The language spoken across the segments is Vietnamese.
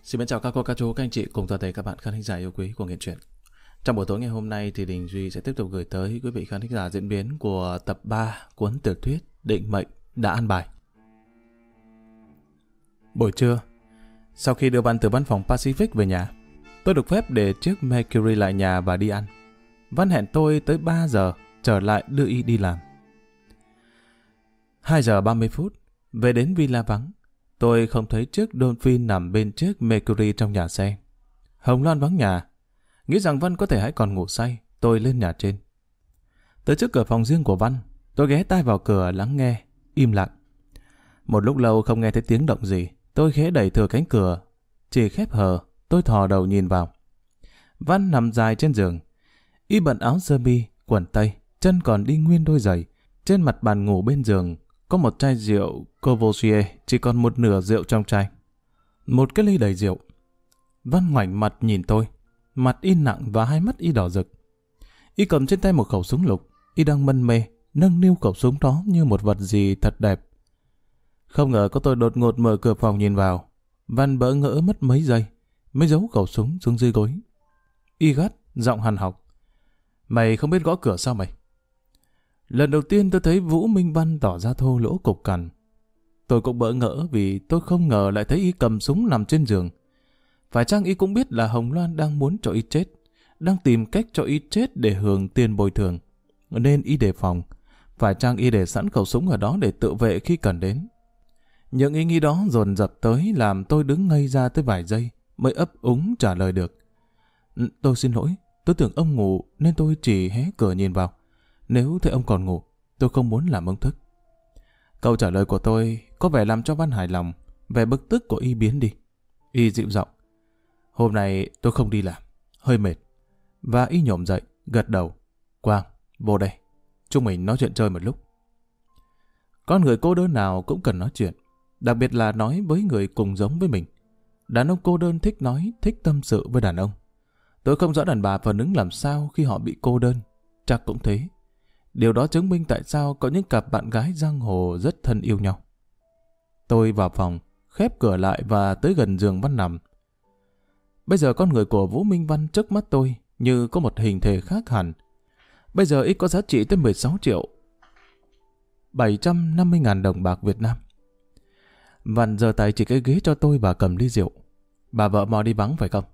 Xin mến chào các cô, các chú, các anh chị cùng toàn thể các bạn khán thính giả yêu quý của Nghiện Truyện. Trong buổi tối ngày hôm nay thì Đình Duy sẽ tiếp tục gửi tới quý vị khán thính giả diễn biến của tập 3 cuốn tiểu thuyết Định Mệnh đã an bài. Buổi trưa, sau khi đưa Văn từ văn phòng Pacific về nhà, tôi được phép để chiếc Mercury lại nhà và đi ăn. Văn hẹn tôi tới 3 giờ trở lại đưa y đi làm. 2 giờ 30 phút, về đến villa vắng. Tôi không thấy chiếc Dolphin nằm bên chiếc Mercury trong nhà xe. Hồng Loan vắng nhà. Nghĩ rằng Văn có thể hãy còn ngủ say, tôi lên nhà trên. Tới trước cửa phòng riêng của Văn, tôi ghé tai vào cửa lắng nghe, im lặng. Một lúc lâu không nghe thấy tiếng động gì, tôi khẽ đẩy thừa cánh cửa. Chỉ khép hờ, tôi thò đầu nhìn vào. Văn nằm dài trên giường. Y bận áo sơ mi, quần tây, chân còn đi nguyên đôi giày. Trên mặt bàn ngủ bên giường có một chai rượu Courvoisier, chỉ còn một nửa rượu trong chai. Một cái ly đầy rượu. Văn ngoảnh mặt nhìn tôi, mặt y nặng và hai mắt y đỏ rực. Y cầm trên tay một khẩu súng lục, y đang mân mê, nâng niu khẩu súng đó như một vật gì thật đẹp. Không ngờ có tôi đột ngột mở cửa phòng nhìn vào. Văn bỡ ngỡ mất mấy giây, mới giấu khẩu súng xuống dưới gối. Y gắt, giọng hằn học. Mày không biết gõ cửa sao mày? Lần đầu tiên tôi thấy Vũ Minh Văn tỏ ra thô lỗ cục cằn. Tôi cũng bỡ ngỡ vì tôi không ngờ lại thấy y cầm súng nằm trên giường. Phải chăng y cũng biết là Hồng Loan đang muốn cho y chết, đang tìm cách cho y chết để hưởng tiền bồi thường, nên y đề phòng. Phải chăng y để sẵn khẩu súng ở đó để tự vệ khi cần đến? Những ý nghĩ đó dồn dập tới làm tôi đứng ngây ra tới vài giây mới ấp úng trả lời được. Tôi xin lỗi, tôi tưởng ông ngủ nên tôi chỉ hé cửa nhìn vào. Nếu thấy ông còn ngủ, tôi không muốn làm ông thức. Câu trả lời của tôi có vẻ làm cho Văn hài lòng, vẻ bực tức của y biến đi. Y dịu giọng. Hôm nay tôi không đi làm, hơi mệt. Và y nhổm dậy, gật đầu. Quang, vô đây, chúng mình nói chuyện chơi một lúc. Con người cô đơn nào cũng cần nói chuyện, đặc biệt là nói với người cùng giống với mình. Đàn ông cô đơn thích nói, thích tâm sự với đàn ông. Tôi không rõ đàn bà phản ứng làm sao khi họ bị cô đơn, chắc cũng thế. Điều đó chứng minh tại sao có những cặp bạn gái giang hồ rất thân yêu nhau. Tôi vào phòng, khép cửa lại và tới gần giường Văn nằm. Bây giờ con người của Vũ Minh Văn trước mắt tôi như có một hình thể khác hẳn. Bây giờ ít có giá trị tới 16 triệu 750.000 đồng bạc Việt Nam. Văn giơ tay chỉ cái ghế cho tôi và cầm ly rượu. Bà vợ mò đi vắng phải không?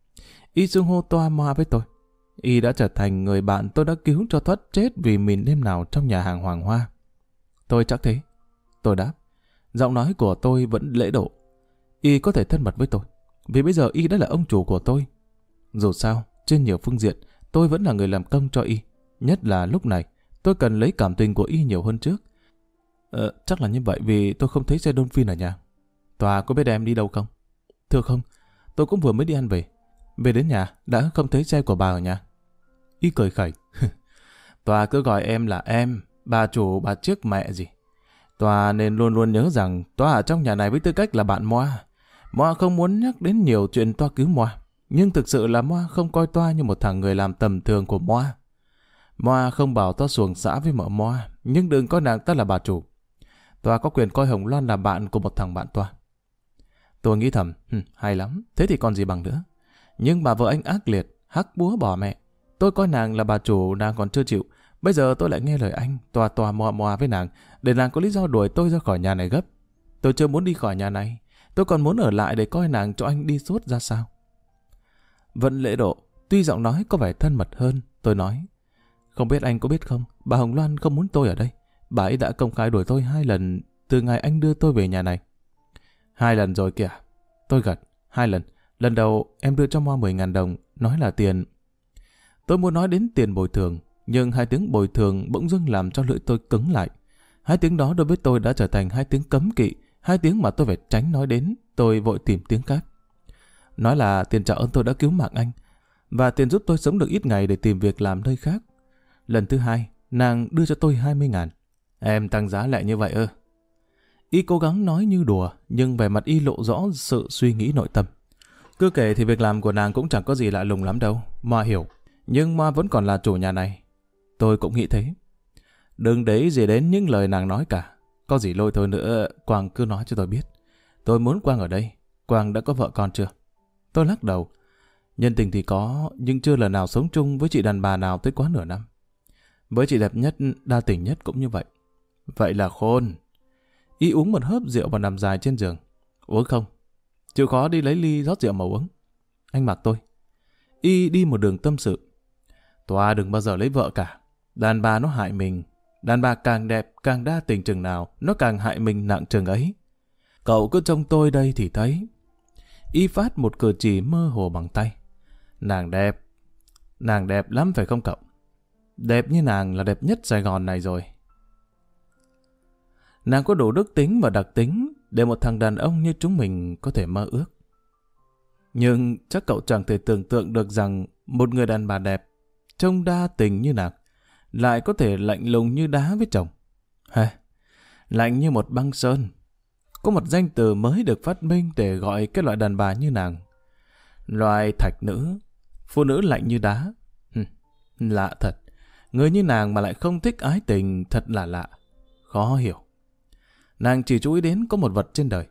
Y xưng hô toa moa với tôi. Y đã trở thành người bạn tôi đã cứu cho thoát chết vì mìn đêm nào trong nhà hàng Hoàng Hoa. Tôi chắc thế. Tôi đáp. Giọng nói của tôi vẫn lễ độ. Y có thể thân mật với tôi, vì bây giờ Y đã là ông chủ của tôi. Dù sao, trên nhiều phương diện, tôi vẫn là người làm công cho Y. Nhất là lúc này, tôi cần lấy cảm tình của Y nhiều hơn trước. Chắc là như vậy vì tôi không thấy xe Dolphin ở nhà. Tòa có biết em đi đâu không? Thưa không, tôi cũng vừa mới đi ăn về. Về đến nhà, đã không thấy xe của bà ở nhà. Y cười khẩy. Tòa cứ gọi em là em, bà chủ bà chiếc mẹ gì. Tòa nên luôn luôn nhớ rằng Tòa ở trong nhà này với tư cách là bạn Moa. Moa không muốn nhắc đến nhiều chuyện Tòa cứu Moa. Nhưng thực sự là Moa không coi Tòa như một thằng người làm tầm thường của Moa. Moa không bảo Tòa xuồng xã với mợ Moa, nhưng đừng coi nàng ta là bà chủ. Tòa có quyền coi Hồng Loan là bạn của một thằng bạn Tòa. Tôi nghĩ thầm, hay lắm, thế thì còn gì bằng nữa. Nhưng bà vợ anh ác liệt, hắc búa bỏ mẹ. Tôi coi nàng là bà chủ, nàng còn chưa chịu. Bây giờ tôi lại nghe lời anh, tòa mò với nàng, để nàng có lý do đuổi tôi ra khỏi nhà này gấp. Tôi chưa muốn đi khỏi nhà này, tôi còn muốn ở lại để coi nàng cho anh đi suốt ra sao. Vẫn lễ độ, tuy giọng nói có vẻ thân mật hơn, tôi nói. Không biết anh có biết không, bà Hồng Loan không muốn tôi ở đây. Bà ấy đã công khai đuổi tôi 2 lần từ ngày anh đưa tôi về nhà này. 2 lần rồi kìa. Tôi gật, 2 lần. Lần đầu em đưa cho Moa 10.000 đồng, nói là tiền. Tôi muốn nói đến tiền bồi thường, nhưng 2 tiếng bồi thường bỗng dưng làm cho lưỡi tôi cứng lại. 2 tiếng đó đối với tôi đã trở thành 2 tiếng cấm kỵ, 2 tiếng mà tôi phải tránh nói đến. Tôi vội tìm tiếng khác. Nói là tiền trả ơn tôi đã cứu mạng anh, và tiền giúp tôi sống được ít ngày để tìm việc làm nơi khác. Lần thứ 2, nàng đưa cho tôi 20.000. Em tăng giá lại như vậy ư? Y cố gắng nói như đùa, nhưng vẻ mặt Y lộ rõ sự suy nghĩ nội tâm. Cứ kể thì việc làm của nàng cũng chẳng có gì lạ lùng lắm đâu, Moa hiểu. Nhưng Moa vẫn còn là chủ nhà này. Tôi cũng nghĩ thế. Đừng để ý gì đến những lời nàng nói cả. Có gì lôi thôi nữa, Quang cứ nói cho tôi biết. Tôi muốn Quang ở đây. Quang đã có vợ con chưa? Tôi lắc đầu. Nhân tình thì có, nhưng chưa lần nào sống chung với chị đàn bà nào tới quá nửa năm. Với chị đẹp nhất, đa tình nhất cũng như vậy. Vậy là khôn. Y uống một hớp rượu và nằm dài trên giường. Uống không? Chịu khó đi lấy ly rót rượu mà uống. Anh mặc tôi. Y đi một đường tâm sự. Tòa đừng bao giờ lấy vợ cả. Đàn bà nó hại mình. Đàn bà càng đẹp, càng đa tình chừng nào, nó càng hại mình nặng chừng ấy. Cậu cứ trông tôi đây thì thấy. Y phát một cử chỉ mơ hồ bằng tay. Nàng đẹp lắm phải không cậu? Đẹp như nàng là đẹp nhất Sài Gòn này rồi. Nàng có đủ đức tính và đặc tính để một thằng đàn ông như chúng mình có thể mơ ước. Nhưng chắc cậu chẳng thể tưởng tượng được rằng một người đàn bà đẹp, trông đa tình như nàng, lại có thể lạnh lùng như đá với chồng. Lạnh như một băng sơn. Có một danh từ mới được phát minh để gọi cái loại đàn bà như nàng. Loại thạch nữ, phụ nữ lạnh như đá. Lạ thật. Người như nàng mà lại không thích ái tình thật là lạ. Khó hiểu. Nàng chỉ chú ý đến có một vật trên đời.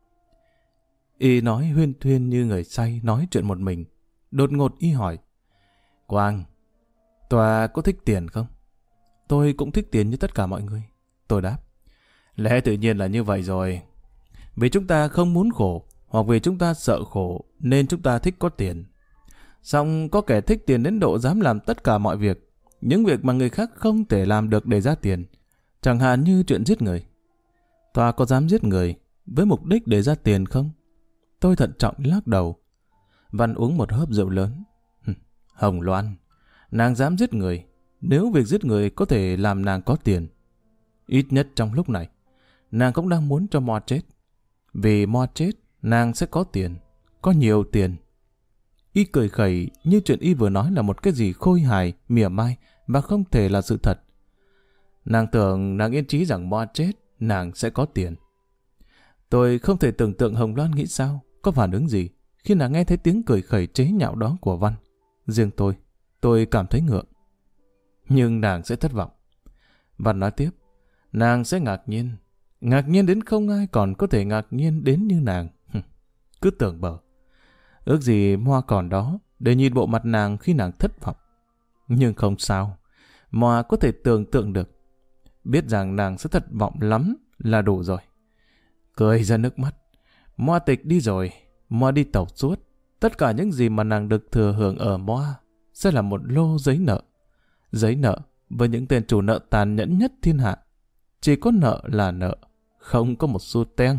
Y nói huyên thuyên như người say nói chuyện một mình. Đột ngột Y hỏi. Quang, Tòa có thích tiền không? Tôi cũng thích tiền như tất cả mọi người. Tôi đáp. Lẽ tự nhiên là như vậy rồi. Vì chúng ta không muốn khổ, hoặc vì chúng ta sợ khổ, nên chúng ta thích có tiền. Song có kẻ thích tiền đến độ dám làm tất cả mọi việc, những việc mà người khác không thể làm được để ra tiền. Chẳng hạn như chuyện giết người. Tòa có dám giết người với mục đích để ra tiền không? Tôi thận trọng lắc đầu. Văn uống một hớp rượu lớn. Hồng Loan, nàng dám giết người nếu việc giết người có thể làm nàng có tiền. Ít nhất trong lúc này, nàng cũng đang muốn cho Mo chết. Vì Mo chết, nàng sẽ có tiền, có nhiều tiền. Y cười khẩy như chuyện Y vừa nói là một cái gì khôi hài, mỉa mai và không thể là sự thật. Nàng tưởng nàng yên chí rằng Mo chết, nàng sẽ có tiền. Tôi không thể tưởng tượng Hồng Loan nghĩ sao, có phản ứng gì khi nàng nghe thấy tiếng cười khẩy chế nhạo đó của Văn. Riêng tôi cảm thấy ngượng. Nhưng nàng sẽ thất vọng. Văn nói tiếp, nàng sẽ ngạc nhiên đến không ai còn có thể ngạc nhiên đến như nàng. Cứ tưởng bờ. Ước gì Moa còn đó để nhìn bộ mặt nàng khi nàng thất vọng. Nhưng không sao. Moa có thể tưởng tượng được. Biết rằng nàng sẽ thất vọng lắm là đủ rồi. Cười ra nước mắt. Moa tịch đi rồi. Moa đi tàu suốt. Tất cả những gì mà nàng được thừa hưởng ở Moa sẽ là một lô giấy nợ. Giấy nợ với những tên chủ nợ tàn nhẫn nhất thiên hạ. Chỉ có nợ là nợ, không có một xu teng.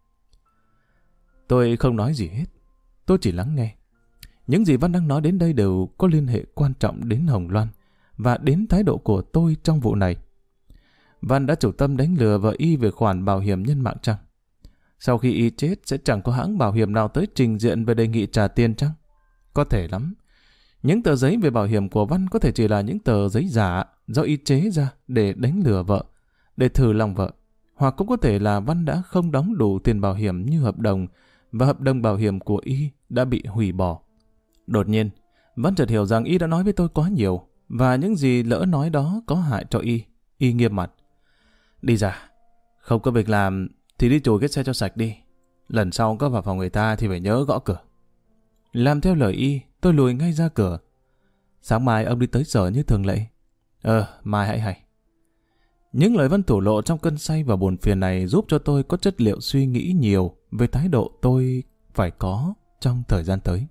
Tôi không nói gì hết. Tôi chỉ lắng nghe. Những gì Văn đang nói đến đây đều có liên hệ quan trọng đến Hồng Loan và đến thái độ của tôi trong vụ này. Văn đã chủ tâm đánh lừa vợ Y về khoản bảo hiểm nhân mạng chăng? Sau khi Y chết sẽ chẳng có hãng bảo hiểm nào tới trình diện về đề nghị trả tiền chăng? Có thể lắm. Những tờ giấy về bảo hiểm của Văn có thể chỉ là những tờ giấy giả do Y chế ra để đánh lừa vợ, để thử lòng vợ. Hoặc cũng có thể là Văn đã không đóng đủ tiền bảo hiểm như hợp đồng và hợp đồng bảo hiểm của Y đã bị hủy bỏ. Đột nhiên, Văn chợt hiểu rằng Y đã nói với tôi quá nhiều và những gì lỡ nói đó có hại cho Y. Y nghiêm mặt. Đi ra. Không có việc làm thì đi chùi cái xe cho sạch đi. Lần sau có vào phòng người ta thì phải nhớ gõ cửa. Làm theo lời Y, tôi lùi ngay ra cửa. Sáng mai ông đi tới sở như thường lệ. Mai hãy hay. Những lời Văn thổ lộ trong cơn say và buồn phiền này giúp cho tôi có chất liệu suy nghĩ nhiều về thái độ tôi phải có trong thời gian tới.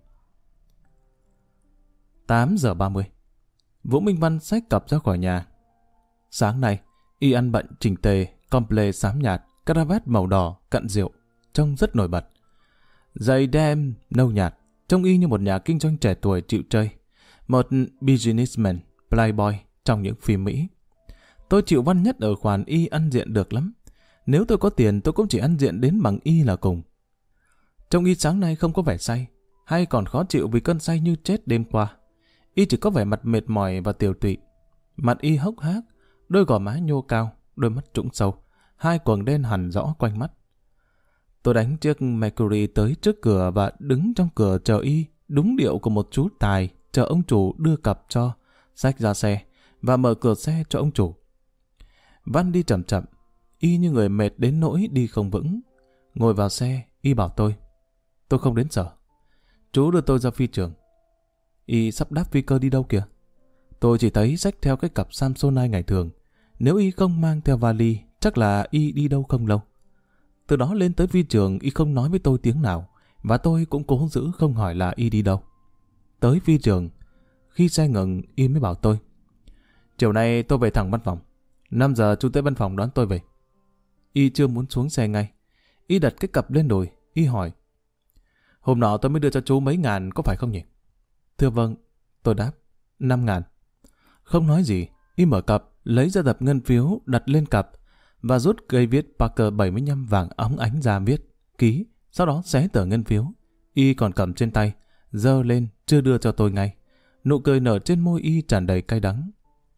8 giờ 30. Vũ Minh Văn xách cặp ra khỏi nhà. Sáng nay, Y ăn bận chỉnh tề, comple xám nhạt, caravat màu đỏ, cặn rượu, trông rất nổi bật. Giày đen nâu nhạt, trông Y như một nhà kinh doanh trẻ tuổi chịu chơi, một businessman, playboy trong những phim Mỹ. Tôi chịu Văn nhất ở khoản Y ăn diện được lắm. Nếu tôi có tiền tôi cũng chỉ ăn diện đến bằng Y là cùng. Trông Y sáng nay không có vẻ say, hay còn khó chịu vì cơn say như chết đêm qua. Y chỉ có vẻ mặt mệt mỏi và tiều tụy. Mặt Y hốc hác, đôi gò má nhô cao, đôi mắt trũng sâu, hai quầng đen hằn rõ quanh mắt. Tôi đánh chiếc Mercury tới trước cửa và đứng trong cửa chờ Y, đúng điệu của một chú tài chờ ông chủ đưa cặp cho, xách ra xe và mở cửa xe cho ông chủ. Văn đi chậm chậm, Y như người mệt đến nỗi đi không vững. Ngồi vào xe, Y bảo tôi không đến sở. Chú đưa tôi ra phi trường. Y sắp đáp phi cơ đi đâu kìa? Tôi chỉ thấy xách theo cái cặp Samsonite ngày thường. Nếu Y không mang theo vali, chắc là Y đi đâu không lâu. Từ đó lên tới phi trường, Y không nói với tôi tiếng nào, và tôi cũng cố giữ không hỏi là Y đi đâu. Tới phi trường, khi xe ngừng, Y mới bảo tôi: chiều nay tôi về thẳng văn phòng. 5 giờ chú tới văn phòng đón tôi về. Y chưa muốn xuống xe ngay. Y đặt cái cặp lên đùi. Y hỏi: hôm nọ tôi mới đưa cho chú mấy ngàn có phải không nhỉ? Thưa vâng. Tôi đáp: 5.000. Không nói gì, Y mở cặp, lấy ra tập ngân phiếu đặt lên cặp và rút cây viết Parker 75 vàng óng ánh ra viết, ký, sau đó xé tờ ngân phiếu. Y còn cầm trên tay, giơ lên, chưa đưa cho tôi ngay. Nụ cười nở trên môi Y tràn đầy cay đắng.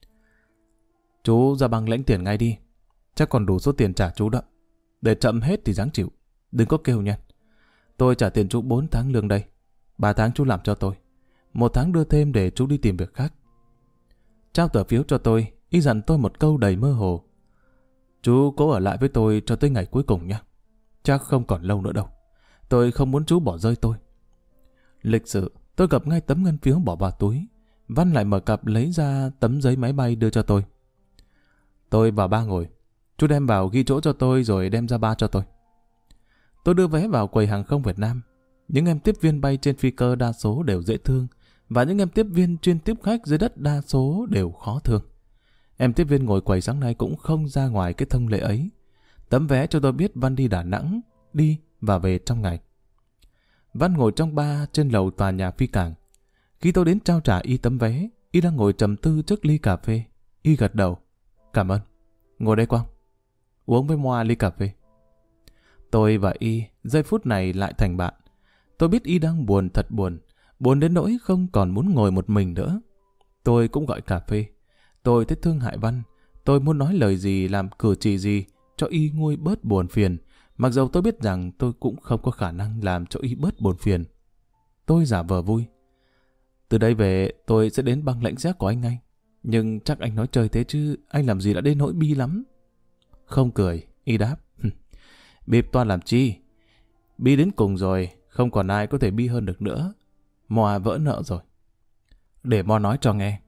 Chú ra băng lãnh tiền ngay đi. Chắc còn đủ số tiền trả chú đó. Để chậm hết thì ráng chịu. Đừng có kêu nha. Tôi trả tiền chú 4 tháng lương đây. 3 tháng chú làm cho tôi. 1 tháng đưa thêm để chú đi tìm việc khác. Trao tờ phiếu cho tôi, Y dặn tôi một câu đầy mơ hồ: chú cố ở lại với tôi cho tới ngày cuối cùng nhé. Chắc không còn lâu nữa đâu. Tôi không muốn chú bỏ rơi tôi. Lịch sự, tôi gập ngay tấm ngân phiếu bỏ vào túi. Văn lại mở cặp lấy ra tấm giấy máy bay đưa cho tôi. Tôi vào ba ngồi. Chú đem vào ghi chỗ cho tôi rồi đem ra ba cho tôi. Tôi đưa vé vào quầy hàng không Việt Nam. Những em tiếp viên bay trên phi cơ đa số đều dễ thương, và những em tiếp viên chuyên tiếp khách dưới đất đa số đều khó thương. Em tiếp viên ngồi quầy sáng nay cũng không ra ngoài cái thông lệ ấy. Tấm vé cho tôi biết Văn đi Đà Nẵng, đi và về trong ngày. Văn ngồi trong bar trên lầu tòa nhà phi cảng. Khi tôi đến trao trả Y tấm vé, Y đang ngồi trầm tư trước ly cà phê. Y gật đầu: cảm ơn. Ngồi đây Quang. Uống với Moa ly cà phê. Tôi và Y giây phút này lại thành bạn. Tôi biết Y đang buồn, thật buồn. Buồn đến nỗi không còn muốn ngồi một mình nữa. Tôi cũng gọi cà phê. Tôi thấy thương hại Văn. Tôi muốn nói lời gì, làm cử chỉ gì cho Y nguôi bớt buồn phiền. Mặc dầu tôi biết rằng tôi cũng không có khả năng làm cho Y bớt buồn phiền. Tôi giả vờ vui: từ đây về tôi sẽ đến băng lãnh giác của anh ngay. Nhưng chắc anh nói chơi thế chứ anh làm gì đã đến nỗi bi lắm. Không cười, Y đáp: bịp toan làm chi? Bi đến cùng rồi, không còn ai có thể bi hơn được nữa. Moa vỡ nợ rồi. Để Moa nói cho nghe.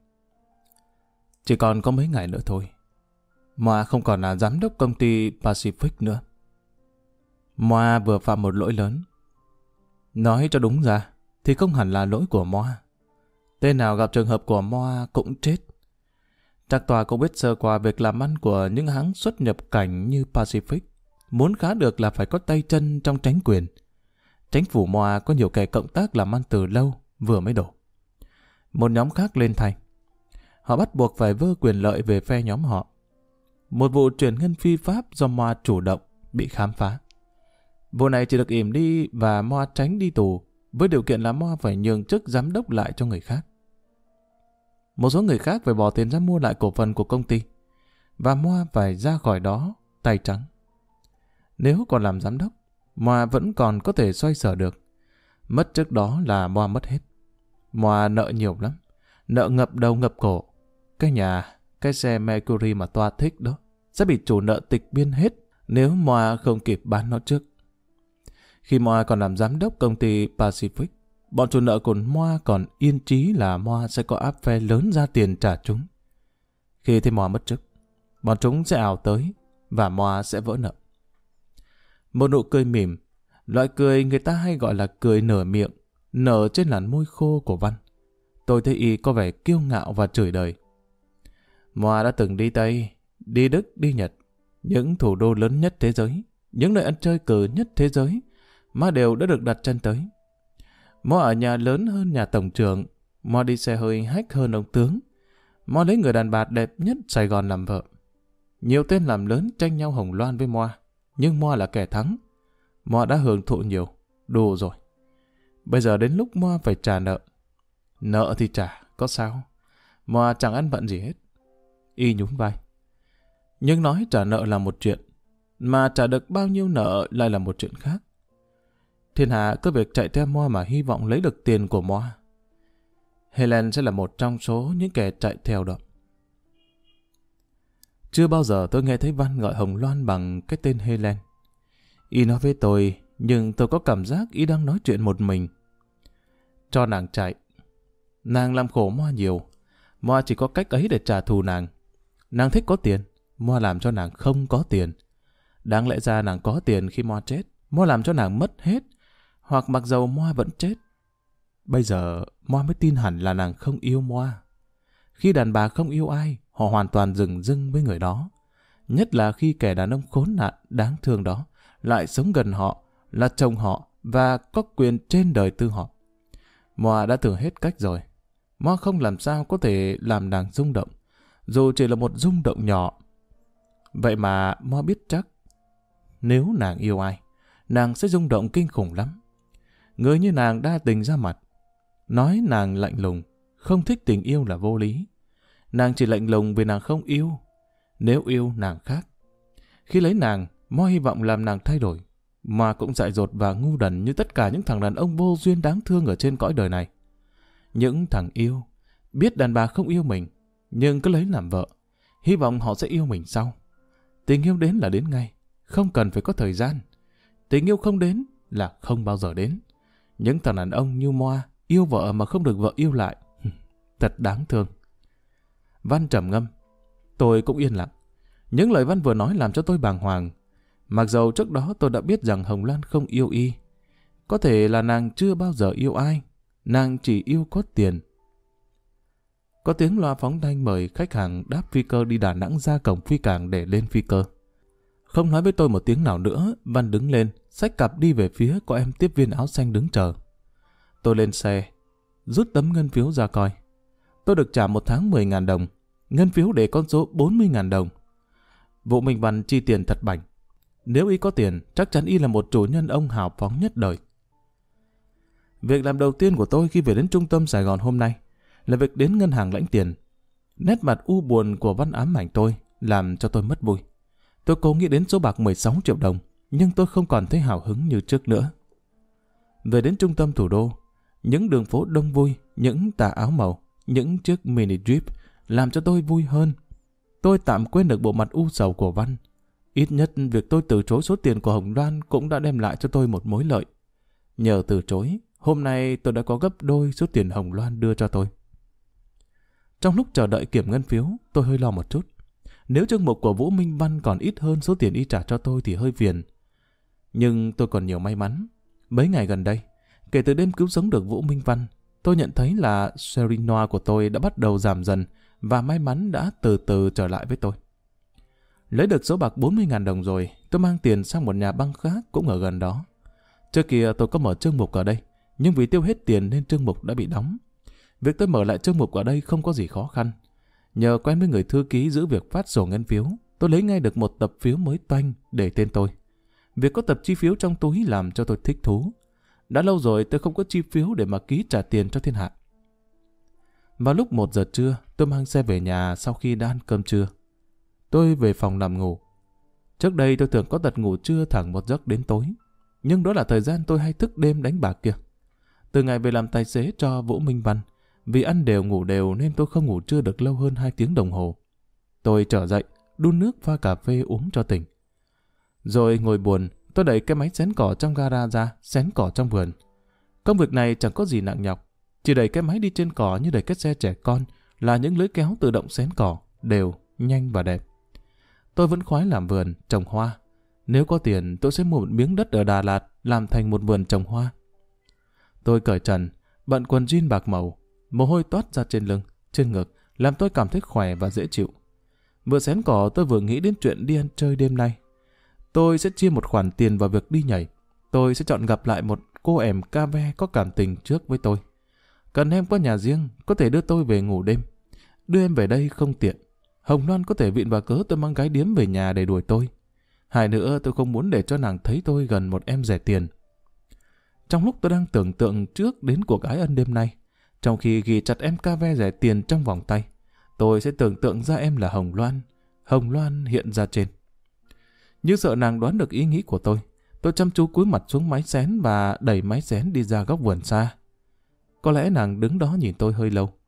Chỉ còn có mấy ngày nữa thôi. Moa không còn là giám đốc công ty Pacific nữa. Moa vừa phạm một lỗi lớn. Nói cho đúng ra thì không hẳn là lỗi của Moa. Tên nào gặp trường hợp của Moa cũng chết. Chắc tòa cũng biết sơ qua việc làm ăn của những hãng xuất nhập cảnh như Pacific. Muốn khá được là phải có tay chân trong tránh quyền. Chính phủ Moa có nhiều kẻ cộng tác làm ăn từ lâu, vừa mới đổ. Một nhóm khác lên thay. Họ bắt buộc phải vơ quyền lợi về phe nhóm họ. Một vụ chuyển ngân phi pháp do Moa chủ động bị khám phá. Vụ này chỉ được ỉm đi và Moa tránh đi tù, với điều kiện là Moa phải nhường chức giám đốc lại cho người khác. Một số người khác phải bỏ tiền ra mua lại cổ phần của công ty, và Moa phải ra khỏi đó tay trắng. Nếu còn làm giám đốc, Moa vẫn còn có thể xoay sở được. Mất trước đó là Moa mất hết. Moa nợ nhiều lắm, nợ ngập đầu ngập cổ. Cái nhà, cái xe Mercury mà Toa thích đó sẽ bị chủ nợ tịch biên hết nếu Moa không kịp bán nó trước. Khi Moa còn làm giám đốc công ty Pacific, bọn chủ nợ của Moa còn yên chí là Moa sẽ có áp phe lớn ra tiền trả chúng. Khi thấy Moa mất chức, bọn chúng sẽ ào tới và Moa sẽ vỡ nợ. Một nụ cười mỉm, loại cười người ta hay gọi là cười nở miệng, nở trên làn môi khô của Văn. Tôi thấy Y có vẻ kiêu ngạo và chửi đời. Moa đã từng đi Tây, đi Đức, đi Nhật, những thủ đô lớn nhất thế giới, những nơi ăn chơi cờ nhất thế giới, mà đều đã được đặt chân tới. Moa ở nhà lớn hơn nhà tổng trưởng, Moa đi xe hơi hách hơn ông tướng, Moa lấy người đàn bà đẹp nhất Sài Gòn làm vợ. Nhiều tên làm lớn tranh nhau hồng loan với Moa, nhưng Moa là kẻ thắng. Moa đã hưởng thụ nhiều, đủ rồi. Bây giờ đến lúc Moa phải trả nợ. Nợ thì trả, có sao? Moa chẳng ăn bận gì hết. Y nhún vai. Nhưng nói trả nợ là một chuyện, mà trả được bao nhiêu nợ lại là một chuyện khác. Thiên hạ cứ việc chạy theo Moa mà hy vọng lấy được tiền của Moa. Helen sẽ là một trong số những kẻ chạy theo đó. Chưa bao giờ tôi nghe thấy Văn gọi Hồng Loan bằng cái tên Helen. Y nói với tôi, nhưng tôi có cảm giác Y đang nói chuyện một mình. cho nàng chạy. Nàng làm khổ Moa nhiều. Moa chỉ có cách ấy để trả thù nàng. Nàng thích có tiền, Moa làm cho nàng không có tiền. Đáng lẽ ra nàng có tiền khi Moa chết, Moa làm cho nàng mất hết, hoặc mặc dầu Moa vẫn chết. Bây giờ Moa mới tin hẳn là nàng không yêu Moa. Khi đàn bà không yêu ai, họ hoàn toàn dửng dưng với người đó. Nhất là khi kẻ đàn ông khốn nạn, đáng thương đó lại sống gần họ, là chồng họ và có quyền trên đời tư họ. Moa đã thử hết cách rồi. Moa không làm sao có thể làm nàng rung động, dù chỉ là một rung động nhỏ. Vậy mà Moa biết chắc, nếu nàng yêu ai, nàng sẽ rung động kinh khủng lắm. Người như nàng đa tình ra mặt, nói nàng lạnh lùng, không thích tình yêu là vô lý. Nàng chỉ lạnh lùng vì nàng không yêu. Nếu yêu, nàng khác. Khi lấy nàng, Moa hy vọng làm nàng thay đổi. Moa cũng dại dột và ngu đần như tất cả những thằng đàn ông vô duyên đáng thương ở trên cõi đời này. Những thằng yêu, biết đàn bà không yêu mình, nhưng cứ lấy làm vợ, hy vọng họ sẽ yêu mình sau. Tình yêu đến là đến ngay, không cần phải có thời gian. Tình yêu không đến là không bao giờ đến. Những thằng đàn ông như Moa yêu vợ mà không được vợ yêu lại. Thật đáng thương. Văn trầm ngâm. Tôi cũng yên lặng. Những lời Văn vừa nói làm cho tôi bàng hoàng. Mặc dầu trước đó tôi đã biết rằng Hồng Loan không yêu y. Có thể là nàng chưa bao giờ yêu ai. Nàng chỉ yêu có tiền. Có tiếng loa phóng thanh mời khách hàng đáp phi cơ đi Đà Nẵng ra cổng phi cảng để lên phi cơ. Không nói với tôi một tiếng nào nữa, Văn đứng lên, xách cặp đi về phía có em tiếp viên áo xanh đứng chờ. Tôi lên xe, rút tấm ngân phiếu ra coi. Tôi được trả một tháng 10.000 đồng, ngân phiếu để con số 40.000 đồng. Vũ Minh Văn chi tiền thật bảnh. Nếu y có tiền, chắc chắn y là một chủ nhân ông hào phóng nhất đời. Việc làm đầu tiên của tôi khi về đến trung tâm Sài Gòn hôm nay là việc đến ngân hàng lãnh tiền. Nét mặt u buồn của Văn ám ảnh tôi làm cho tôi mất vui. Tôi cố nghĩ đến số bạc 16 triệu đồng, nhưng tôi không còn thấy hào hứng như trước nữa. Về đến trung tâm thủ đô, những đường phố đông vui, những tà áo màu, những chiếc mini jeep làm cho tôi vui hơn. Tôi tạm quên được bộ mặt u sầu của Văn. Ít nhất việc tôi từ chối số tiền của Hồng Loan cũng đã đem lại cho tôi một mối lợi. Nhờ từ chối, hôm nay tôi đã có gấp đôi số tiền Hồng Loan đưa cho tôi. Trong lúc chờ đợi kiểm ngân phiếu, tôi hơi lo một chút. Nếu chương mục của Vũ Minh Văn còn ít hơn số tiền y trả cho tôi thì hơi phiền. Nhưng tôi còn nhiều may mắn. Mấy ngày gần đây, kể từ đêm cứu sống được Vũ Minh Văn, tôi nhận thấy là Serinoa của tôi đã bắt đầu giảm dần và may mắn đã từ từ trở lại với tôi. Lấy được số bạc 40.000 đồng rồi, tôi mang tiền sang một nhà băng khác cũng ở gần đó. Trước kia tôi có mở chương mục ở đây, nhưng vì tiêu hết tiền nên chương mục đã bị đóng. Việc tôi mở lại chương mục ở đây không có gì khó khăn. Nhờ quen với người thư ký giữ việc phát sổ ngân phiếu, tôi lấy ngay được một tập phiếu mới toanh để tên tôi. Việc có tập chi phiếu trong túi làm cho tôi thích thú. Đã lâu rồi tôi không có chi phiếu để mà ký trả tiền cho thiên hạ. Vào lúc 1 giờ trưa, tôi mang xe về nhà sau khi đã ăn cơm trưa. Tôi về phòng nằm ngủ. Trước đây tôi thường có tật ngủ trưa thẳng một giấc đến tối. Nhưng đó là thời gian tôi hay thức đêm đánh bạc kia. Từ ngày về làm tài xế cho Vũ Minh Văn, vì ăn đều ngủ đều nên tôi không ngủ trưa được lâu hơn 2 tiếng đồng hồ. Tôi trở dậy, đun nước pha cà phê uống cho tỉnh. Rồi ngồi buồn, tôi đẩy cái máy xén cỏ trong gara ra, xén cỏ trong vườn. Công việc này chẳng có gì nặng nhọc. Chỉ đẩy cái máy đi trên cỏ như đẩy cái xe trẻ con, là những lưỡi kéo tự động xén cỏ, đều, nhanh và đẹp. Tôi vẫn khoái làm vườn, trồng hoa. Nếu có tiền, tôi sẽ mua một miếng đất ở Đà Lạt, làm thành một vườn trồng hoa. Tôi cởi trần, bận quần jean bạc màu, mồ hôi toát ra trên lưng, trên ngực, làm tôi cảm thấy khỏe và dễ chịu. Vừa xén cỏ tôi vừa nghĩ đến chuyện đi ăn chơi đêm nay. Tôi sẽ chia một khoản tiền vào việc đi nhảy. Tôi sẽ chọn gặp lại một cô em ca ve có cảm tình trước với tôi. Cần em có nhà riêng, có thể đưa tôi về ngủ đêm. Đưa em về đây không tiện. Hồng Loan có thể vịn vào cớ tôi mang gái điếm về nhà để đuổi tôi. Hai nữa tôi không muốn để cho nàng thấy tôi gần một em rẻ tiền. Trong lúc tôi đang tưởng tượng trước đến cuộc ái ân đêm nay, trong khi ghi chặt em ca ve rẻ tiền trong vòng tay, tôi sẽ tưởng tượng ra em là Hồng Loan. Hồng Loan hiện ra trên. Như sợ nàng đoán được ý nghĩ của tôi chăm chú cúi mặt xuống máy xén và đẩy máy xén đi ra góc vườn xa. Có lẽ nàng đứng đó nhìn tôi hơi lâu.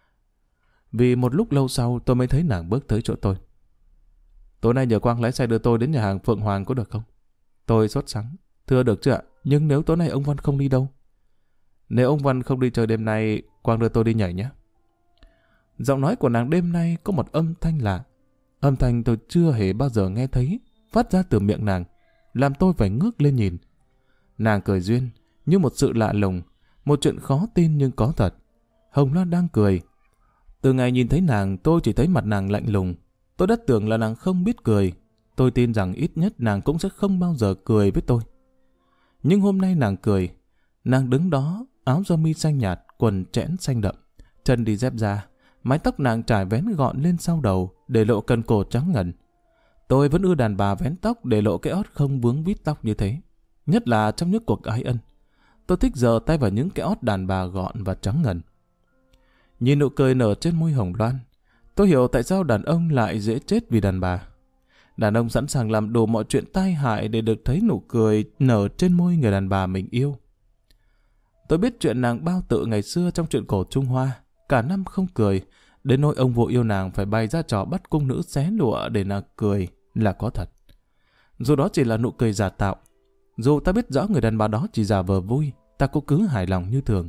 Vì một lúc lâu sau tôi mới thấy nàng bước tới chỗ tôi. Tối nay nhờ Quang lái xe đưa tôi đến nhà hàng Phượng Hoàng có được không? Tôi sốt sắng. Thưa được chứ ạ, nhưng nếu tối nay ông Văn không đi đâu? Nếu ông Văn không đi chơi đêm nay, Quang đưa tôi đi nhảy nhé. Giọng nói của nàng đêm nay có một âm thanh lạ. Âm thanh tôi chưa hề bao giờ nghe thấy, phát ra từ miệng nàng, làm tôi phải ngước lên nhìn. Nàng cười duyên, như một sự lạ lùng, một chuyện khó tin nhưng có thật. Hồng Loan đang cười. Từ ngày nhìn thấy nàng, tôi chỉ thấy mặt nàng lạnh lùng. Tôi đã tưởng là nàng không biết cười. Tôi tin rằng ít nhất nàng cũng sẽ không bao giờ cười với tôi. Nhưng hôm nay nàng cười. Nàng đứng đó, áo sơ mi xanh nhạt, quần trẽn xanh đậm, chân đi dép da, mái tóc nàng trải vén gọn lên sau đầu, để lộ cần cổ trắng ngần. Tôi vẫn ưa đàn bà vén tóc để lộ cái ót không vướng vít tóc như thế. Nhất là trong những cuộc ái ân. Tôi thích giở tay vào những cái ót đàn bà gọn và trắng ngần. Nhìn nụ cười nở trên môi Hồng Loan, tôi hiểu tại sao đàn ông lại dễ chết vì đàn bà. Đàn ông sẵn sàng làm đủ mọi chuyện tai hại để được thấy nụ cười nở trên môi người đàn bà mình yêu. Tôi biết chuyện nàng bao tự ngày xưa trong chuyện cổ Trung Hoa, cả năm không cười, đến nỗi ông vua yêu nàng phải bày ra trò bắt cung nữ xé lụa để nàng cười là có thật. Dù đó chỉ là nụ cười giả tạo, dù ta biết rõ người đàn bà đó chỉ giả vờ vui, ta cũng cứ hài lòng như thường.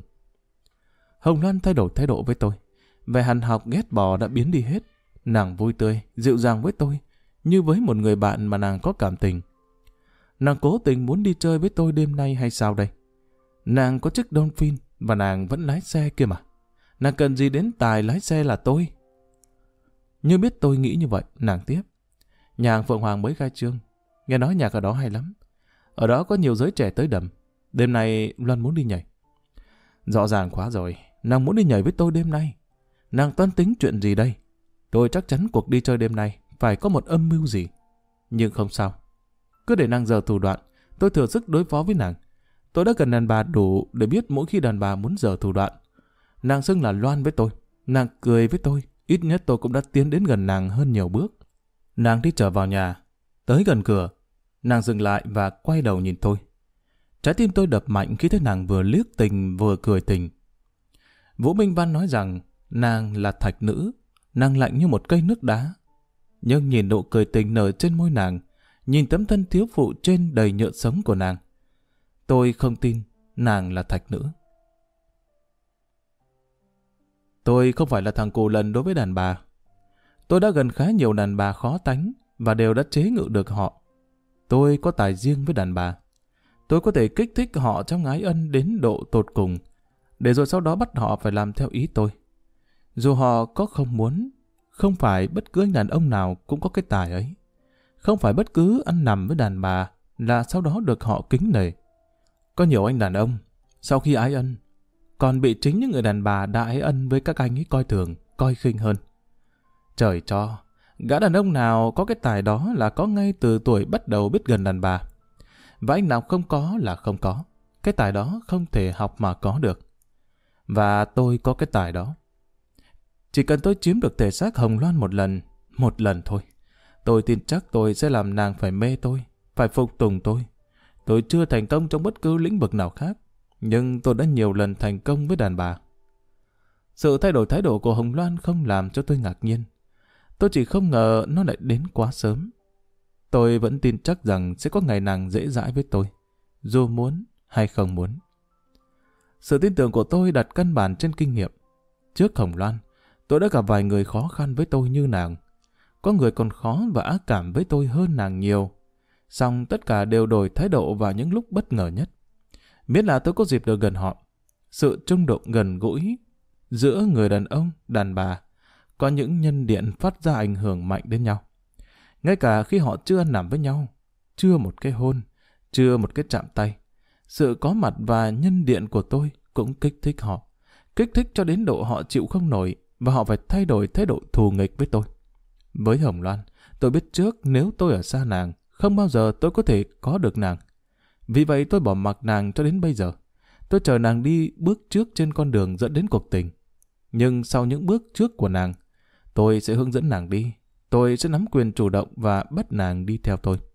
Hồng Loan thay đổi thái độ với tôi. Vẻ hằn học ghét bỏ đã biến đi hết. Nàng vui tươi, dịu dàng với tôi, như với một người bạn mà nàng có cảm tình. Nàng cố tình muốn đi chơi với tôi đêm nay hay sao đây? Nàng có chiếc Dolphin và nàng vẫn lái xe kia mà. Nàng cần gì đến tài lái xe là tôi? Như biết tôi nghĩ như vậy, nàng tiếp. Nhà hàng Phượng Hoàng mới khai trương. Nghe nói nhạc ở đó hay lắm. Ở đó có nhiều giới trẻ tới đầm. Đêm nay Loan muốn đi nhảy. Rõ ràng quá rồi. Nàng muốn đi nhảy với tôi đêm nay. Nàng toan tính chuyện gì đây? Tôi chắc chắn cuộc đi chơi đêm nay phải có một âm mưu gì. Nhưng không sao. Cứ để nàng giờ thủ đoạn. Tôi thừa sức đối phó với nàng. Tôi đã gần đàn bà đủ để biết mỗi khi đàn bà muốn giở thủ đoạn. Nàng xưng là Loan với tôi. Nàng cười với tôi. Ít nhất tôi cũng đã tiến đến gần nàng hơn nhiều bước. Nàng đi trở vào nhà. Tới gần cửa. Nàng dừng lại và quay đầu nhìn tôi. Trái tim tôi đập mạnh khi thấy nàng vừa liếc tình vừa cười tình. Vũ Minh Văn nói rằng nàng là thạch nữ. Nàng lạnh như một cây nước đá. Nhưng nhìn nụ cười tình nở trên môi nàng, nhìn tấm thân thiếu phụ trên đầy nhựa sống của nàng, tôi không tin nàng là thạch nữ. Tôi không phải là thằng cù lần đối với đàn bà. Tôi đã gần khá nhiều đàn bà khó tánh và đều đã chế ngự được họ. Tôi có tài riêng với đàn bà. Tôi có thể kích thích họ trong ái ân đến độ tột cùng, để rồi sau đó bắt họ phải làm theo ý tôi. Dù họ có không muốn, không phải bất cứ anh đàn ông nào cũng có cái tài ấy. Không phải bất cứ ăn nằm với đàn bà là sau đó được họ kính nể. Có nhiều anh đàn ông, sau khi ái ân, còn bị chính những người đàn bà đã ái ân với các anh ấy coi thường, coi khinh hơn. Trời cho, gã đàn ông nào có cái tài đó là có ngay từ tuổi bắt đầu biết gần đàn bà. Và anh nào không có là không có. Cái tài đó không thể học mà có được. Và tôi có cái tài đó. Chỉ cần tôi chiếm được thể xác Hồng Loan một lần thôi, tôi tin chắc tôi sẽ làm nàng phải mê tôi, phải phục tùng tôi. Tôi chưa thành công trong bất cứ lĩnh vực nào khác, nhưng tôi đã nhiều lần thành công với đàn bà. Sự thay đổi thái độ của Hồng Loan không làm cho tôi ngạc nhiên. Tôi chỉ không ngờ nó lại đến quá sớm. Tôi vẫn tin chắc rằng sẽ có ngày nàng dễ dãi với tôi, dù muốn hay không muốn. Sự tin tưởng của tôi đặt căn bản trên kinh nghiệm. Trước Hồng Loan, tôi đã gặp vài người khó khăn với tôi như nàng. Có người còn khó và ác cảm với tôi hơn nàng nhiều. Song tất cả đều đổi thái độ vào những lúc bất ngờ nhất. Miễn là tôi có dịp được gần họ. Sự trung đụng gần gũi giữa người đàn ông, đàn bà có những nhân điện phát ra ảnh hưởng mạnh đến nhau. Ngay cả khi họ chưa ăn nằm với nhau, chưa một cái hôn, chưa một cái chạm tay, sự có mặt và nhân điện của tôi cũng kích thích họ. Kích thích cho đến độ họ chịu không nổi và họ phải thay đổi thái độ thù nghịch với tôi. Với Hồng Loan, tôi biết trước nếu tôi ở xa nàng, không bao giờ tôi có thể có được nàng. Vì vậy tôi bỏ mặc nàng cho đến bây giờ. Tôi chờ nàng đi bước trước trên con đường dẫn đến cuộc tình. Nhưng sau những bước trước của nàng, tôi sẽ hướng dẫn nàng đi. Tôi sẽ nắm quyền chủ động và bắt nàng đi theo tôi.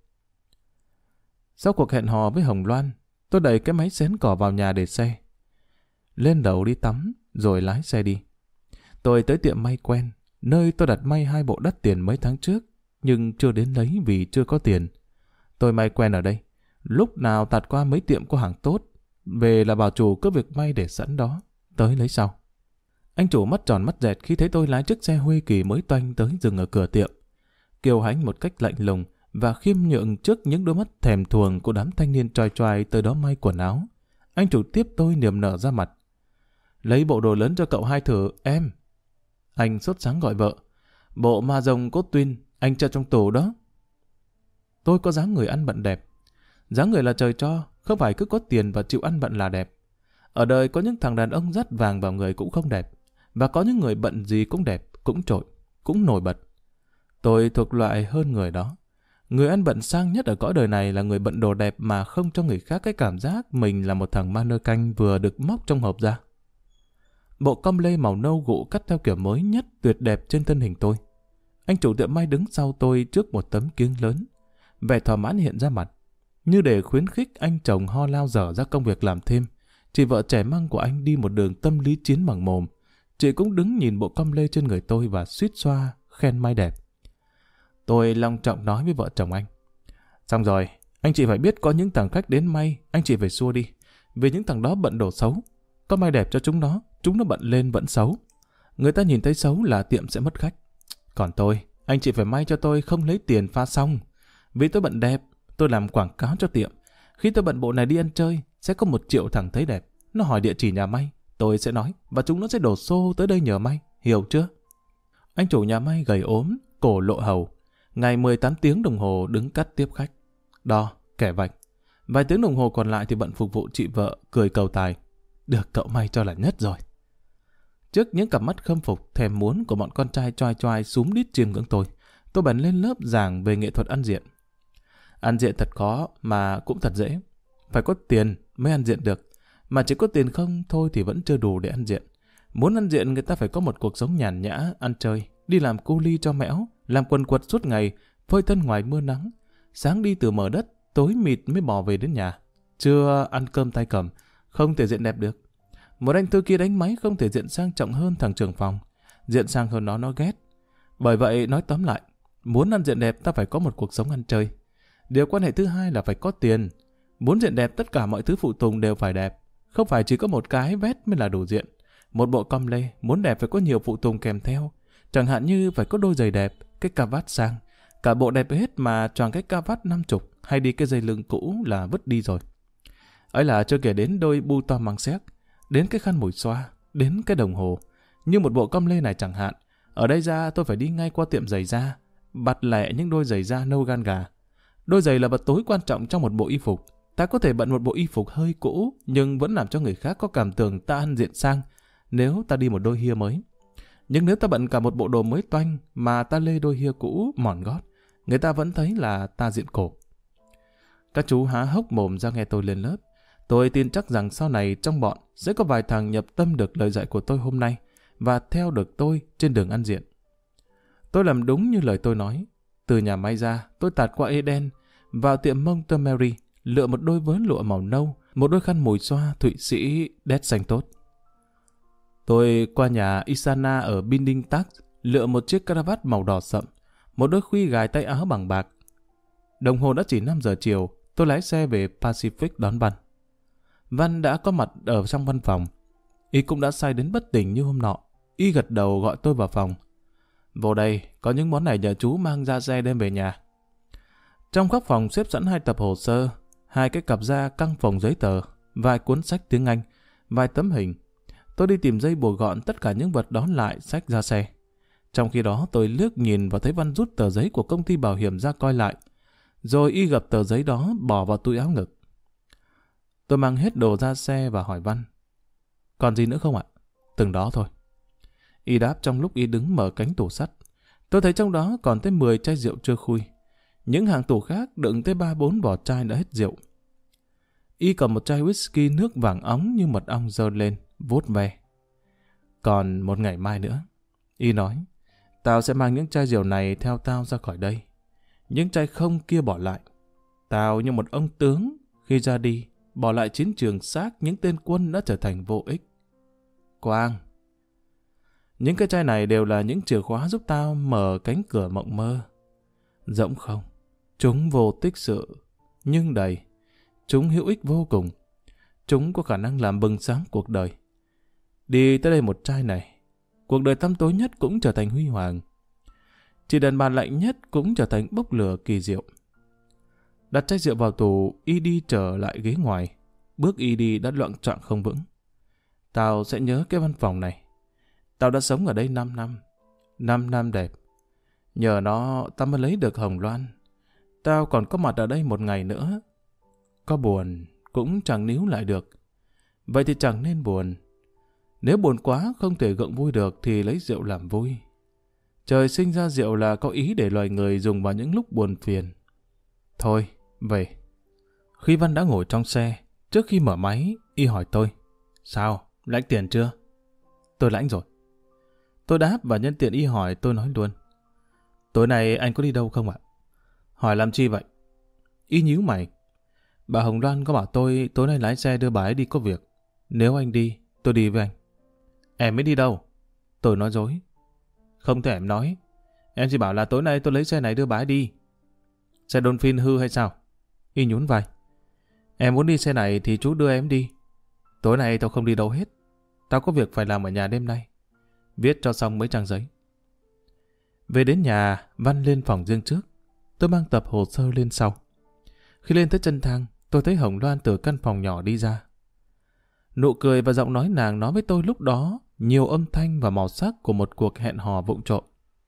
Sau cuộc hẹn hò với Hồng Loan, tôi đẩy cái máy xén cỏ vào nhà để xe. Lên lầu đi tắm, rồi lái xe đi. Tôi tới tiệm may quen, nơi tôi đặt may 2 bộ đắt tiền mấy tháng trước, nhưng chưa đến lấy vì chưa có tiền. Tôi may quen ở đây. Lúc nào tạt qua mấy tiệm có hàng tốt, về là bảo chủ có việc may để sẵn đó, tới lấy sau. Anh chủ mắt tròn mắt dẹt khi thấy tôi lái chiếc xe Huê Kỳ mới toanh tới dừng ở cửa tiệm. Kiều hãnh một cách lạnh lùng và khiêm nhượng trước những đôi mắt thèm thuồng của đám thanh niên choai choai tới đó may quần áo. Anh chủ tiếp tôi niềm nở ra mặt. Lấy bộ đồ lớn cho cậu hai thử, em. Anh sốt sáng gọi vợ. Bộ ma rồng cốt tuyên, anh cho trong tủ đó. Tôi có dáng người ăn bận đẹp. Dáng người là trời cho, không phải cứ có tiền và chịu ăn bận là đẹp. Ở đời có những thằng đàn ông dắt vàng vào người cũng không đẹp. Và có những người bận gì cũng đẹp, cũng trội, cũng nổi bật. Tôi thuộc loại hơn người đó. Người ăn bận sang nhất ở cõi đời này là người bận đồ đẹp mà không cho người khác cái cảm giác mình là một thằng mannequin vừa được móc trong hộp ra. Bộ com lê màu nâu gụ cắt theo kiểu mới nhất tuyệt đẹp trên thân hình tôi. Anh chủ tiệm may đứng sau tôi trước một tấm kiếng lớn. Vẻ thỏa mãn hiện ra mặt. Như để khuyến khích anh chồng ho lao dở ra công việc làm thêm, chị vợ trẻ măng của anh đi một đường tâm lý chiến bằng mồm. Chị cũng đứng nhìn bộ com lê trên người tôi và suýt xoa, khen may đẹp. Tôi long trọng nói với vợ chồng anh. Xong rồi, anh chị phải biết có những thằng khách đến may, anh chị phải xua đi. Vì những thằng đó bận đồ xấu. Có may đẹp cho chúng nó bận lên vẫn xấu. Người ta nhìn thấy xấu là tiệm sẽ mất khách. Còn tôi, anh chị phải may cho tôi không lấy tiền pha xong. Vì tôi bận đẹp, tôi làm quảng cáo cho tiệm. Khi tôi bận bộ này đi ăn chơi, sẽ có 1 triệu thằng thấy đẹp. Nó hỏi địa chỉ nhà may, tôi sẽ nói, và chúng nó sẽ đổ xô tới đây nhờ may, hiểu chưa? Anh chủ nhà may gầy ốm, cổ lộ hầu. Ngày 18 tiếng đồng hồ đứng cắt tiếp khách. Đo, kẻ vạch. Vài tiếng đồng hồ còn lại thì bận phục vụ chị vợ, cười cầu tài. Được cậu may cho là nhất rồi. Trước những cặp mắt khâm phục, thèm muốn của bọn con trai choai choai súm đít chiêm ngưỡng tôi bèn lên lớp giảng về nghệ thuật ăn diện. Ăn diện thật khó mà cũng thật dễ. Phải có tiền mới ăn diện được. Mà chỉ có tiền không thôi thì vẫn chưa đủ để ăn diện. Muốn ăn diện người ta phải có một cuộc sống nhàn nhã, ăn chơi, đi làm cu li cho mẽo, làm quần quật suốt ngày, phơi thân ngoài mưa nắng. Sáng đi từ mở đất, tối mịt mới bò về đến nhà. Trưa ăn cơm tay cầm, không thể diện đẹp được. Một anh thư kia đánh máy không thể diện sang trọng hơn thằng trưởng phòng. Diện sang hơn nó ghét. Bởi vậy nói tóm lại, muốn ăn diện đẹp ta phải có một cuộc sống ăn chơi. Điều quan hệ thứ hai là phải có tiền. Muốn diện đẹp tất cả mọi thứ phụ tùng đều phải đẹp. Không phải chỉ có một cái vét mới là đủ diện. Một bộ com lê muốn đẹp phải có nhiều phụ tùng kèm theo. Chẳng hạn như phải có đôi giày đẹp, cái cà vạt sang. Cả bộ đẹp hết mà choàng cái cà vạt 50 hay đi cái dây lưng cũ là vứt đi rồi. Ấy là chưa kể đến đôi bu to măng xéc, đến cái khăn mùi xoa, đến cái đồng hồ. Như một bộ com lê này chẳng hạn, ở đây ra tôi phải đi ngay qua tiệm giày da, bặt lẹ những đôi giày da nâu gan gà. Đôi giày là vật tối quan trọng trong một bộ y phục. Ta có thể bận một bộ y phục hơi cũ, nhưng vẫn làm cho người khác có cảm tưởng ta ăn diện sang, nếu ta đi một đôi hia mới. Nhưng nếu ta bận cả một bộ đồ mới toanh, mà ta lê đôi hia cũ, mòn gót, người ta vẫn thấy là ta diện cổ. Các chú há hốc mồm ra nghe tôi lên lớp. Tôi tin chắc rằng sau này trong bọn sẽ có vài thằng nhập tâm được lời dạy của tôi hôm nay và theo được tôi trên đường ăn diện. Tôi làm đúng như lời tôi nói. Từ nhà may ra, tôi tạt qua Eden, vào tiệm Montgomery, lựa một đôi vớ lụa màu nâu, một đôi khăn mùi xoa Thụy Sĩ đét xanh tốt. Tôi qua nhà Isana ở Binding Tax, lựa một chiếc cravat màu đỏ sậm, một đôi khuy gài tay áo bằng bạc. Đồng hồ đã chỉ 5 giờ chiều, tôi lái xe về Pacific đón Văn. Văn đã có mặt ở trong văn phòng. Y cũng đã say đến bất tỉnh như hôm nọ. Y gật đầu gọi tôi vào phòng. Vô đây, có những món này nhờ chú mang ra xe đem về nhà. Trong góc phòng xếp sẵn 2 tập hồ sơ, 2 cái cặp da căng phòng giấy tờ, vài cuốn sách tiếng Anh, vài tấm hình. Tôi đi tìm dây buộc gọn tất cả những vật đó lại xách ra xe. Trong khi đó tôi liếc nhìn và thấy Văn rút tờ giấy của công ty bảo hiểm ra coi lại. Rồi Y gập tờ giấy đó bỏ vào túi áo ngực. Tôi mang hết đồ ra xe và hỏi Văn. Còn gì nữa không ạ? Từng đó thôi. Y đáp trong lúc Y đứng mở cánh tủ sắt. Tôi thấy trong đó còn tới 10 chai rượu chưa khui. Những hàng tủ khác đựng tới 3-4 vỏ chai đã hết rượu. Y cầm một chai whisky nước vàng óng như mật ong dơ lên, vuốt ve. Còn một ngày mai nữa. Y nói, tao sẽ mang những chai rượu này theo tao ra khỏi đây. Những chai không kia bỏ lại. Tao như một ông tướng, khi ra đi, bỏ lại chiến trường xác những tên quân đã trở thành vô ích. Quang. Những cái chai này đều là những chìa khóa giúp tao mở cánh cửa mộng mơ. Rỗng không. Chúng vô tích sự, nhưng đầy. Chúng hữu ích vô cùng. Chúng có khả năng làm bừng sáng cuộc đời. Đi tới đây một chai này, cuộc đời tăm tối nhất cũng trở thành huy hoàng. Chỉ đàn bà lạnh nhất cũng trở thành bốc lửa kỳ diệu. Đặt chai rượu vào tủ, y đi trở lại ghế ngoài. Bước y đi đã loạng choạng không vững. Tao sẽ nhớ cái văn phòng này. Tao đã sống ở đây 5 năm. 5 năm đẹp. Nhờ nó tao mới lấy được Hồng Loan. Tao còn có mặt ở đây một ngày nữa. Có buồn cũng chẳng níu lại được. Vậy thì chẳng nên buồn. Nếu buồn quá không thể gượng vui được thì lấy rượu làm vui. Trời sinh ra rượu là có ý để loài người dùng vào những lúc buồn phiền. Thôi, về. Khi Văn đã ngồi trong xe, trước khi mở máy, y hỏi tôi. Sao, lãnh tiền chưa? Tôi lãnh rồi. Tôi đáp và nhân tiện y hỏi tôi nói luôn. Tối nay anh có đi đâu không ạ? Hỏi làm chi vậy? Y nhíu mày. Bà Hồng Loan có bảo tôi tối nay lái xe đưa bà ấy đi có việc. Nếu anh đi, tôi đi với anh. Em mới đi đâu? Tôi nói dối. Không thể em nói. Em chỉ bảo là tối nay tôi lấy xe này đưa bà ấy đi. Xe Dolphin hư hay sao? Y nhún vai. Em muốn đi xe này thì chú đưa em đi. Tối nay tao không đi đâu hết. Tao có việc phải làm ở nhà đêm nay. Viết cho xong mấy trang giấy. Về đến nhà, Văn lên phòng riêng trước. Tôi mang tập hồ sơ lên sau. Khi lên tới chân thang, tôi thấy Hồng Loan từ căn phòng nhỏ đi ra. Nụ cười và giọng nói nàng nói với tôi lúc đó nhiều âm thanh và màu sắc của một cuộc hẹn hò vụng trộm.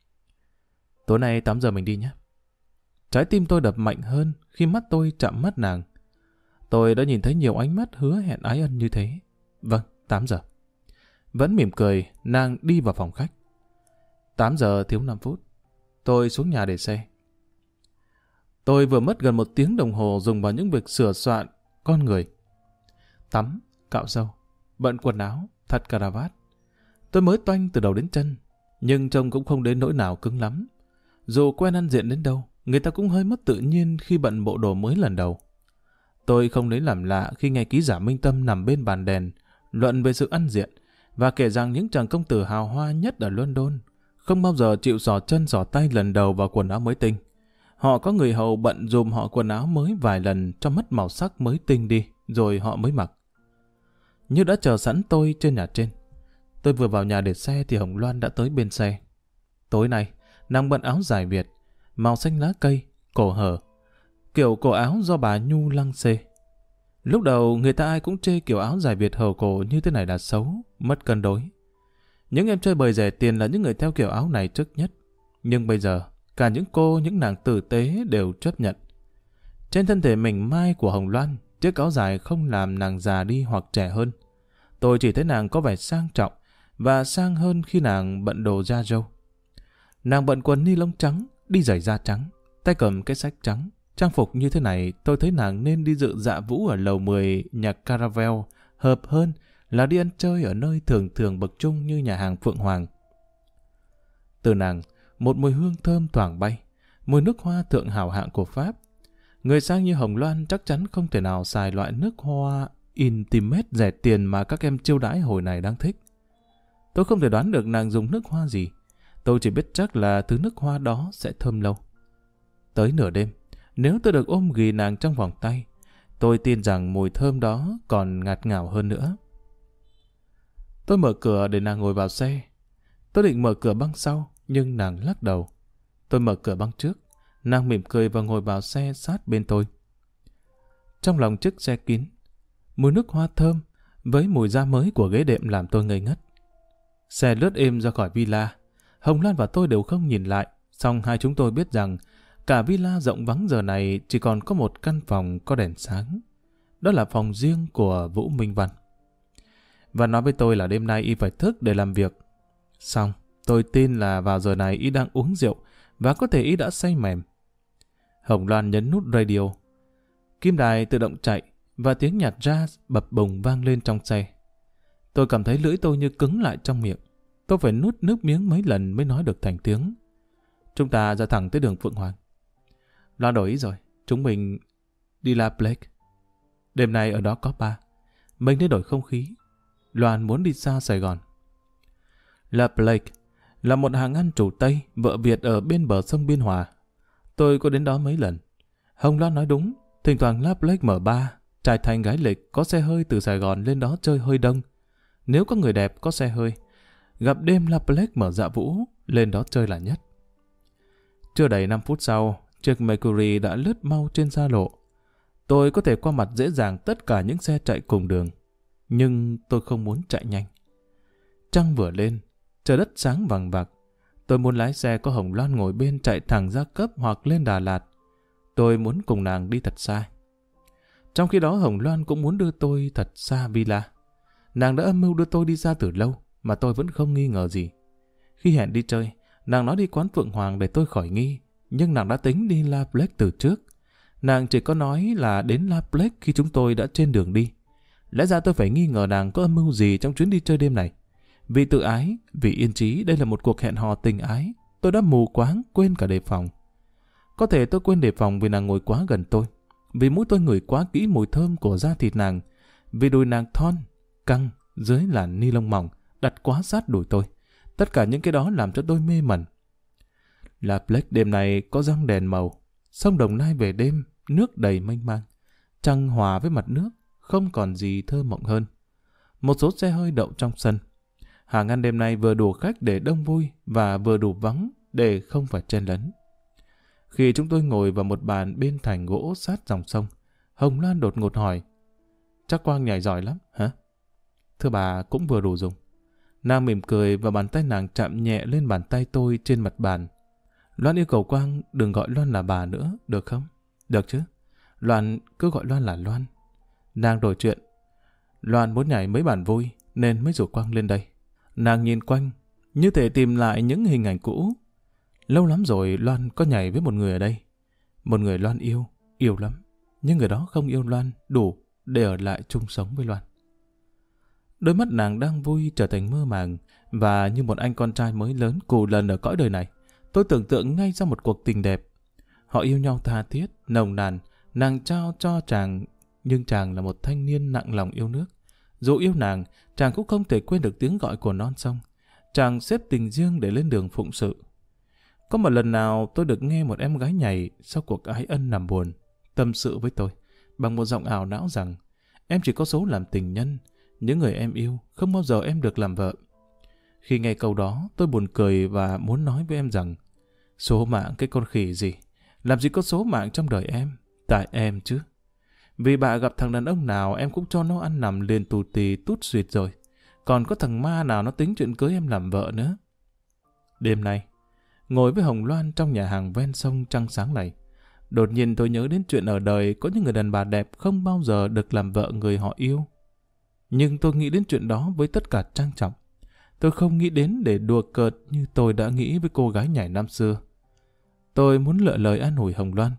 Tối nay 8 giờ mình đi nhé. Trái tim tôi đập mạnh hơn khi mắt tôi chạm mắt nàng. Tôi đã nhìn thấy nhiều ánh mắt hứa hẹn ái ân như thế. Vâng, 8 giờ. Vẫn mỉm cười, nàng đi vào phòng khách. 8 giờ thiếu 5 phút. Tôi xuống nhà để xe. Tôi vừa mất gần 1 tiếng đồng hồ dùng vào những việc sửa soạn con người. Tắm, cạo râu, bận quần áo, thắt cà ra vát. Tôi mới toanh từ đầu đến chân, nhưng trông cũng không đến nỗi nào cứng lắm. Dù quen ăn diện đến đâu, người ta cũng hơi mất tự nhiên khi bận bộ đồ mới lần đầu. Tôi không lấy làm lạ khi nghe ký giả Minh Tâm nằm bên bàn đèn, luận về sự ăn diện, và kể rằng những chàng công tử hào hoa nhất ở London không bao giờ chịu xỏ chân xỏ tay lần đầu vào quần áo mới tinh. Họ có người hầu bận dùm họ quần áo mới vài lần cho mất màu sắc mới tinh đi, rồi họ mới mặc. Như đã chờ sẵn tôi trên nhà trên. Tôi vừa vào nhà để xe thì Hồng Loan đã tới bên xe. Tối nay, nàng bận áo dài Việt, màu xanh lá cây, cổ hở, kiểu cổ áo do bà Nhu lăng xê. Lúc đầu người ta ai cũng chê kiểu áo dài Việt hở cổ như thế này là xấu, mất cân đối. Những em chơi bời rẻ tiền là những người theo kiểu áo này trước nhất. Nhưng bây giờ, cả những cô, những nàng tử tế đều chấp nhận. Trên thân thể mảnh mai của Hồng Loan, chiếc áo dài không làm nàng già đi hoặc trẻ hơn. Tôi chỉ thấy nàng có vẻ sang trọng, và sang hơn khi nàng bận đồ da râu. Nàng bận quần ni lông trắng, đi giày da trắng, tay cầm cái xách trắng. Trang phục như thế này, tôi thấy nàng nên đi dự dạ vũ ở lầu 10 nhà Caravel, hợp hơn là đi ăn chơi ở nơi thường thường bậc trung như nhà hàng Phượng Hoàng. Từ nàng, một mùi hương thơm thoảng bay, mùi nước hoa thượng hảo hạng của Pháp. Người sang như Hồng Loan chắc chắn không thể nào xài loại nước hoa Intimate rẻ tiền mà các em chiêu đãi hồi này đang thích. Tôi không thể đoán được nàng dùng nước hoa gì. Tôi chỉ biết chắc là thứ nước hoa đó sẽ thơm lâu. Tới nửa đêm, nếu tôi được ôm ghì nàng trong vòng tay, tôi tin rằng mùi thơm đó còn ngạt ngào hơn nữa. Tôi mở cửa để nàng ngồi vào xe. Tôi định mở cửa băng sau, nhưng nàng lắc đầu. Tôi mở cửa băng trước, nàng mỉm cười và ngồi vào xe sát bên tôi. Trong lòng chiếc xe kín, mùi nước hoa thơm với mùi da mới của ghế đệm làm tôi ngây ngất. Xe lướt êm ra khỏi villa. Hồng Loan và tôi đều không nhìn lại, song hai chúng tôi biết rằng cả villa rộng vắng giờ này chỉ còn có một căn phòng có đèn sáng. Đó là phòng riêng của Vũ Minh Văn. Và nói với tôi là đêm nay y phải thức để làm việc. Xong, tôi tin là vào giờ này y đang uống rượu và có thể y đã say mềm. Hồng Loan nhấn nút radio. Kim đài tự động chạy và tiếng nhạc jazz bập bùng vang lên trong xe. Tôi cảm thấy lưỡi tôi như cứng lại trong miệng. Tôi phải nuốt nước miếng mấy lần mới nói được thành tiếng. Chúng ta ra thẳng tới đường Phượng Hoàng. Loan đổi ý rồi, chúng mình đi La Plaque. Đêm nay ở đó có bar. Mình nên đổi không khí. Loan muốn đi xa Sài Gòn. La Plaque là một hàng ăn chủ Tây, vợ Việt ở bên bờ sông Biên Hòa. Tôi có đến đó mấy lần. Hồng Loan nói đúng, thỉnh thoảng La Plaque mở bar, Trai thanh gái lịch có xe hơi từ Sài Gòn lên đó chơi hơi đông. Nếu có người đẹp có xe hơi, gặp đêm La Plex mở dạ vũ, lên đó chơi là nhất. Chưa đầy 5 phút sau, chiếc Mercury đã lướt mau trên xa lộ. Tôi có thể qua mặt dễ dàng tất cả những xe chạy cùng đường. Nhưng tôi không muốn chạy nhanh. Trăng vừa lên, trời đất sáng vằng vặc. Tôi muốn lái xe có Hồng Loan ngồi bên chạy thẳng ra Cấp hoặc lên Đà Lạt. Tôi muốn cùng nàng đi thật xa. Trong khi đó Hồng Loan cũng muốn đưa tôi thật xa villa. Nàng đã âm mưu đưa tôi đi xa từ lâu, mà tôi vẫn không nghi ngờ gì. Khi hẹn đi chơi, nàng nói đi quán Phượng Hoàng để tôi khỏi nghi, nhưng nàng đã tính đi La Plex từ trước. Nàng chỉ có nói là đến La Plex khi chúng tôi đã trên đường đi. Lẽ ra tôi phải nghi ngờ nàng có âm mưu gì trong chuyến đi chơi đêm này. Vì tự ái, vì yên trí đây là một cuộc hẹn hò tình ái, tôi đã mù quáng quên cả đề phòng. Có thể tôi quên đề phòng vì nàng ngồi quá gần tôi, vì mũi tôi ngửi quá kỹ mùi thơm của da thịt nàng, vì đùi nàng thon, căng dưới làn ni lông mỏng đặt quá sát đùi tôi. Tất cả những cái đó làm cho tôi mê mẩn. La Plex đêm này có răng đèn màu, sông Đồng Nai về đêm, nước đầy mênh mang, trăng hòa với mặt nước, không còn gì thơ mộng hơn. Một số xe hơi đậu trong sân. Hàng ăn đêm nay vừa đủ khách để đông vui và vừa đủ vắng để không phải chen lấn. Khi chúng tôi ngồi vào một bàn bên thành gỗ sát dòng sông, Hồng Loan đột ngột hỏi: "Chắc Quang nhảy giỏi lắm, hả?" "Thưa bà, cũng vừa đủ dùng." Nàng mỉm cười và bàn tay nàng chạm nhẹ lên bàn tay tôi trên mặt bàn. "Loan yêu cầu Quang đừng gọi Loan là bà nữa, được không?" "Được chứ. Loan cứ gọi Loan là Loan." Nàng đổi chuyện: "Loan muốn nhảy mấy bàn vui nên mới rủ Quang lên đây." Nàng nhìn quanh, như thể tìm lại những hình ảnh cũ. Lâu lắm rồi Loan có nhảy với một người ở đây. Một người Loan yêu, yêu lắm. Nhưng người đó không yêu Loan đủ để ở lại chung sống với Loan. Đôi mắt nàng đang vui trở thành mơ màng, và như một anh con trai mới lớn cù lần ở cõi đời này, tôi tưởng tượng ngay ra một cuộc tình đẹp. Họ yêu nhau tha thiết, nồng nàn, nàng trao cho chàng, nhưng chàng là một thanh niên nặng lòng yêu nước. Dù yêu nàng, chàng cũng không thể quên được tiếng gọi của non sông. Chàng xếp tình riêng để lên đường phụng sự. Có một lần nào tôi được nghe một em gái nhảy sau cuộc ái ân nằm buồn, tâm sự với tôi, bằng một giọng ảo não rằng em chỉ có số làm tình nhân, những người em yêu không bao giờ em được làm vợ. Khi nghe câu đó, tôi buồn cười và muốn nói với em rằng số mạng cái con khỉ gì, làm gì có số mạng trong đời em, tại em chứ. Vì bà gặp thằng đàn ông nào em cũng cho nó ăn nằm liền tù tì tút suyệt rồi. Còn có thằng ma nào nó tính chuyện cưới em làm vợ nữa. Đêm nay, ngồi với Hồng Loan trong nhà hàng ven sông trăng sáng này, đột nhiên tôi nhớ đến chuyện ở đời có những người đàn bà đẹp không bao giờ được làm vợ người họ yêu. Nhưng tôi nghĩ đến chuyện đó với tất cả trang trọng. Tôi không nghĩ đến để đùa cợt như tôi đã nghĩ với cô gái nhảy năm xưa. Tôi muốn lựa lời an ủi Hồng Loan.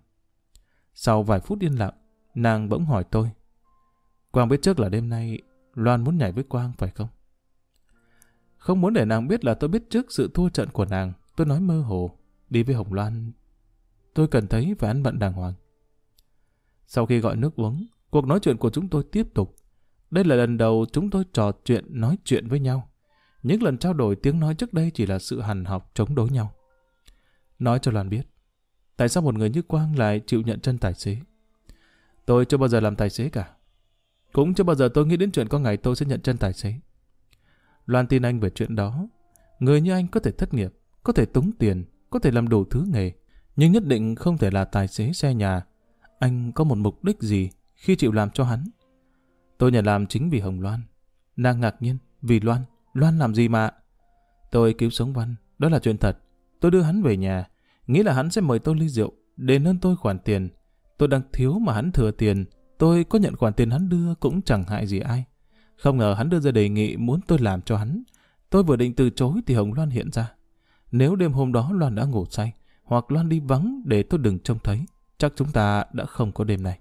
Sau vài phút yên lặng, nàng bỗng hỏi tôi: "Quang biết trước là đêm nay Loan muốn nhảy với Quang phải không?" Không muốn để nàng biết là tôi biết trước sự thua trận của nàng, tôi nói mơ hồ: "Đi với Hồng Loan tôi cần thấy phải ăn bận đàng hoàng." Sau khi gọi nước uống, cuộc nói chuyện của chúng tôi tiếp tục. Đây là lần đầu chúng tôi trò chuyện nói chuyện với nhau. Những lần trao đổi tiếng nói trước đây chỉ là sự hằn học chống đối nhau. Nói cho Loan biết tại sao một người như Quang lại chịu nhận chân tài xế. Tôi chưa bao giờ làm tài xế cả. Cũng chưa bao giờ tôi nghĩ đến chuyện có ngày tôi sẽ nhận chân tài xế. Loan tin anh về chuyện đó. Người như anh có thể thất nghiệp, có thể túng tiền, có thể làm đủ thứ nghề, nhưng nhất định không thể là tài xế xe nhà. Anh có một mục đích gì khi chịu làm cho hắn? Tôi nhận làm chính vì Hồng Loan. Nàng ngạc nhiên: "Vì Loan? Loan làm gì mà?" Tôi cứu sống Văn, đó là chuyện thật. Tôi đưa hắn về nhà, nghĩ là hắn sẽ mời tôi ly rượu, đền ơn tôi khoản tiền. Tôi đang thiếu mà hắn thừa tiền, tôi có nhận khoản tiền hắn đưa cũng chẳng hại gì ai. Không ngờ hắn đưa ra đề nghị muốn tôi làm cho hắn. Tôi vừa định từ chối thì Hồng Loan hiện ra. Nếu đêm hôm đó Loan đã ngủ say, hoặc Loan đi vắng để tôi đừng trông thấy, chắc chúng ta đã không có đêm này.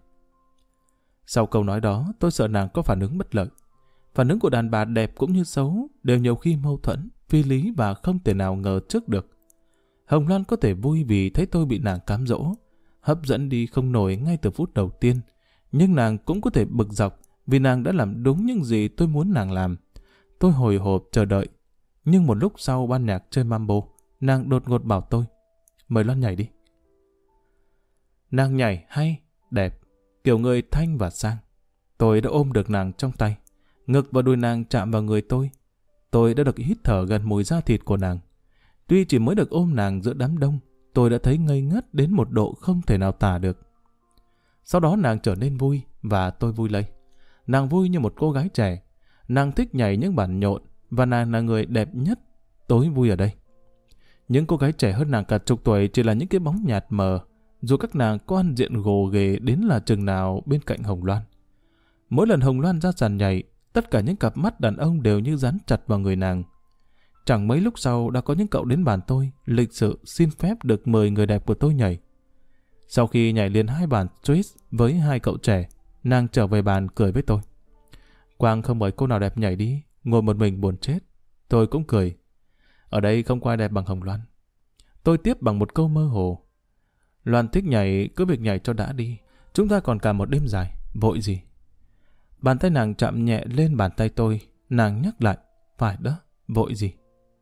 Sau câu nói đó, tôi sợ nàng có phản ứng bất lợi. Phản ứng của đàn bà đẹp cũng như xấu đều nhiều khi mâu thuẫn, phi lý và không thể nào ngờ trước được. Hồng Loan có thể vui vì thấy tôi bị nàng cám dỗ, hấp dẫn đi không nổi ngay từ phút đầu tiên. Nhưng nàng cũng có thể bực dọc vì nàng đã làm đúng những gì tôi muốn nàng làm. Tôi hồi hộp chờ đợi. Nhưng một lúc sau ban nhạc chơi mambo, nàng đột ngột bảo tôi: "Mời Loan nhảy đi." Nàng nhảy hay, đẹp, kiểu người thanh và sang. Tôi đã ôm được nàng trong tay. Ngực và đùi nàng chạm vào người tôi. Tôi đã được hít thở gần mùi da thịt của nàng. Tuy chỉ mới được ôm nàng giữa đám đông, tôi đã thấy ngây ngất đến một độ không thể nào tả được. Sau đó nàng trở nên vui và tôi vui lây. Nàng vui như một cô gái trẻ. Nàng thích nhảy những bản nhộn và nàng là người đẹp nhất tối vui ở đây. Những cô gái trẻ hơn nàng cả chục tuổi chỉ là những cái bóng nhạt mờ, dù các nàng có ăn diện gồ ghề đến là chừng nào bên cạnh Hồng Loan. Mỗi lần Hồng Loan ra sàn nhảy, tất cả những cặp mắt đàn ông đều như dán chặt vào người nàng. Chẳng mấy lúc sau đã có những cậu đến bàn tôi, lịch sự xin phép được mời người đẹp của tôi nhảy. Sau khi nhảy liền 2 bản twist với 2 cậu trẻ, nàng trở về bàn cười với tôi. Quang không mời cô nào đẹp nhảy đi, ngồi một mình buồn chết. Tôi cũng cười. Ở đây không có ai đẹp bằng Hồng Loan. Tôi tiếp bằng một câu mơ hồ. Loan thích nhảy, cứ việc nhảy cho đã đi. Chúng ta còn cả một đêm dài, vội gì. Bàn tay nàng chạm nhẹ lên bàn tay tôi, nàng nhắc lại, phải đó, vội gì.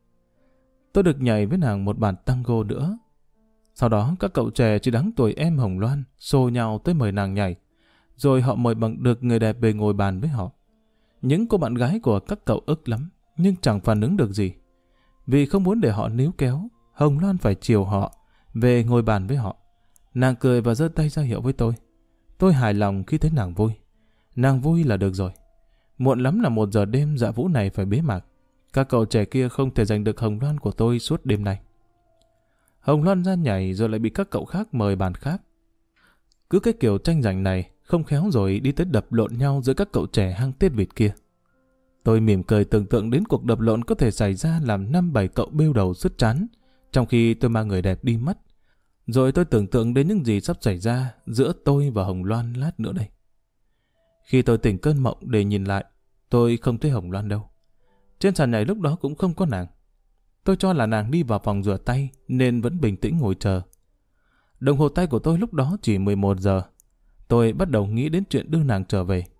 Tôi được nhảy với nàng một bản tango nữa. Sau đó các cậu trẻ chỉ đáng tuổi em Hồng Loan xô nhau tới mời nàng nhảy. Rồi họ mời bằng được người đẹp về ngồi bàn với họ. Những cô bạn gái của các cậu ức lắm, nhưng chẳng phản ứng được gì. Vì không muốn để họ níu kéo, Hồng Loan phải chiều họ, về ngồi bàn với họ. Nàng cười và giơ tay ra hiệu với tôi. Tôi hài lòng khi thấy nàng vui. Nàng vui là được rồi. Muộn lắm là 1 giờ đêm dạ vũ này phải bế mạc. Các cậu trẻ kia không thể giành được Hồng Loan của tôi suốt đêm nay. Hồng Loan ra nhảy rồi lại bị các cậu khác mời bàn khác. Cứ cái kiểu tranh giành này, không khéo rồi đi tới đập lộn nhau giữa các cậu trẻ hang tiết vịt kia. Tôi mỉm cười tưởng tượng đến cuộc đập lộn có thể xảy ra làm 5-7 cậu bêu đầu sứt trán, trong khi tôi mang người đẹp đi mất. Rồi tôi tưởng tượng đến những gì sắp xảy ra giữa tôi và Hồng Loan lát nữa đây. Khi tôi tỉnh cơn mộng để nhìn lại, tôi không thấy Hồng Loan đâu. Trên sàn nhảy lúc đó cũng không có nàng. Tôi cho là nàng đi vào phòng rửa tay nên vẫn bình tĩnh ngồi chờ. Đồng hồ tay của tôi lúc đó chỉ 11 giờ. Tôi bắt đầu nghĩ đến chuyện đưa nàng trở về.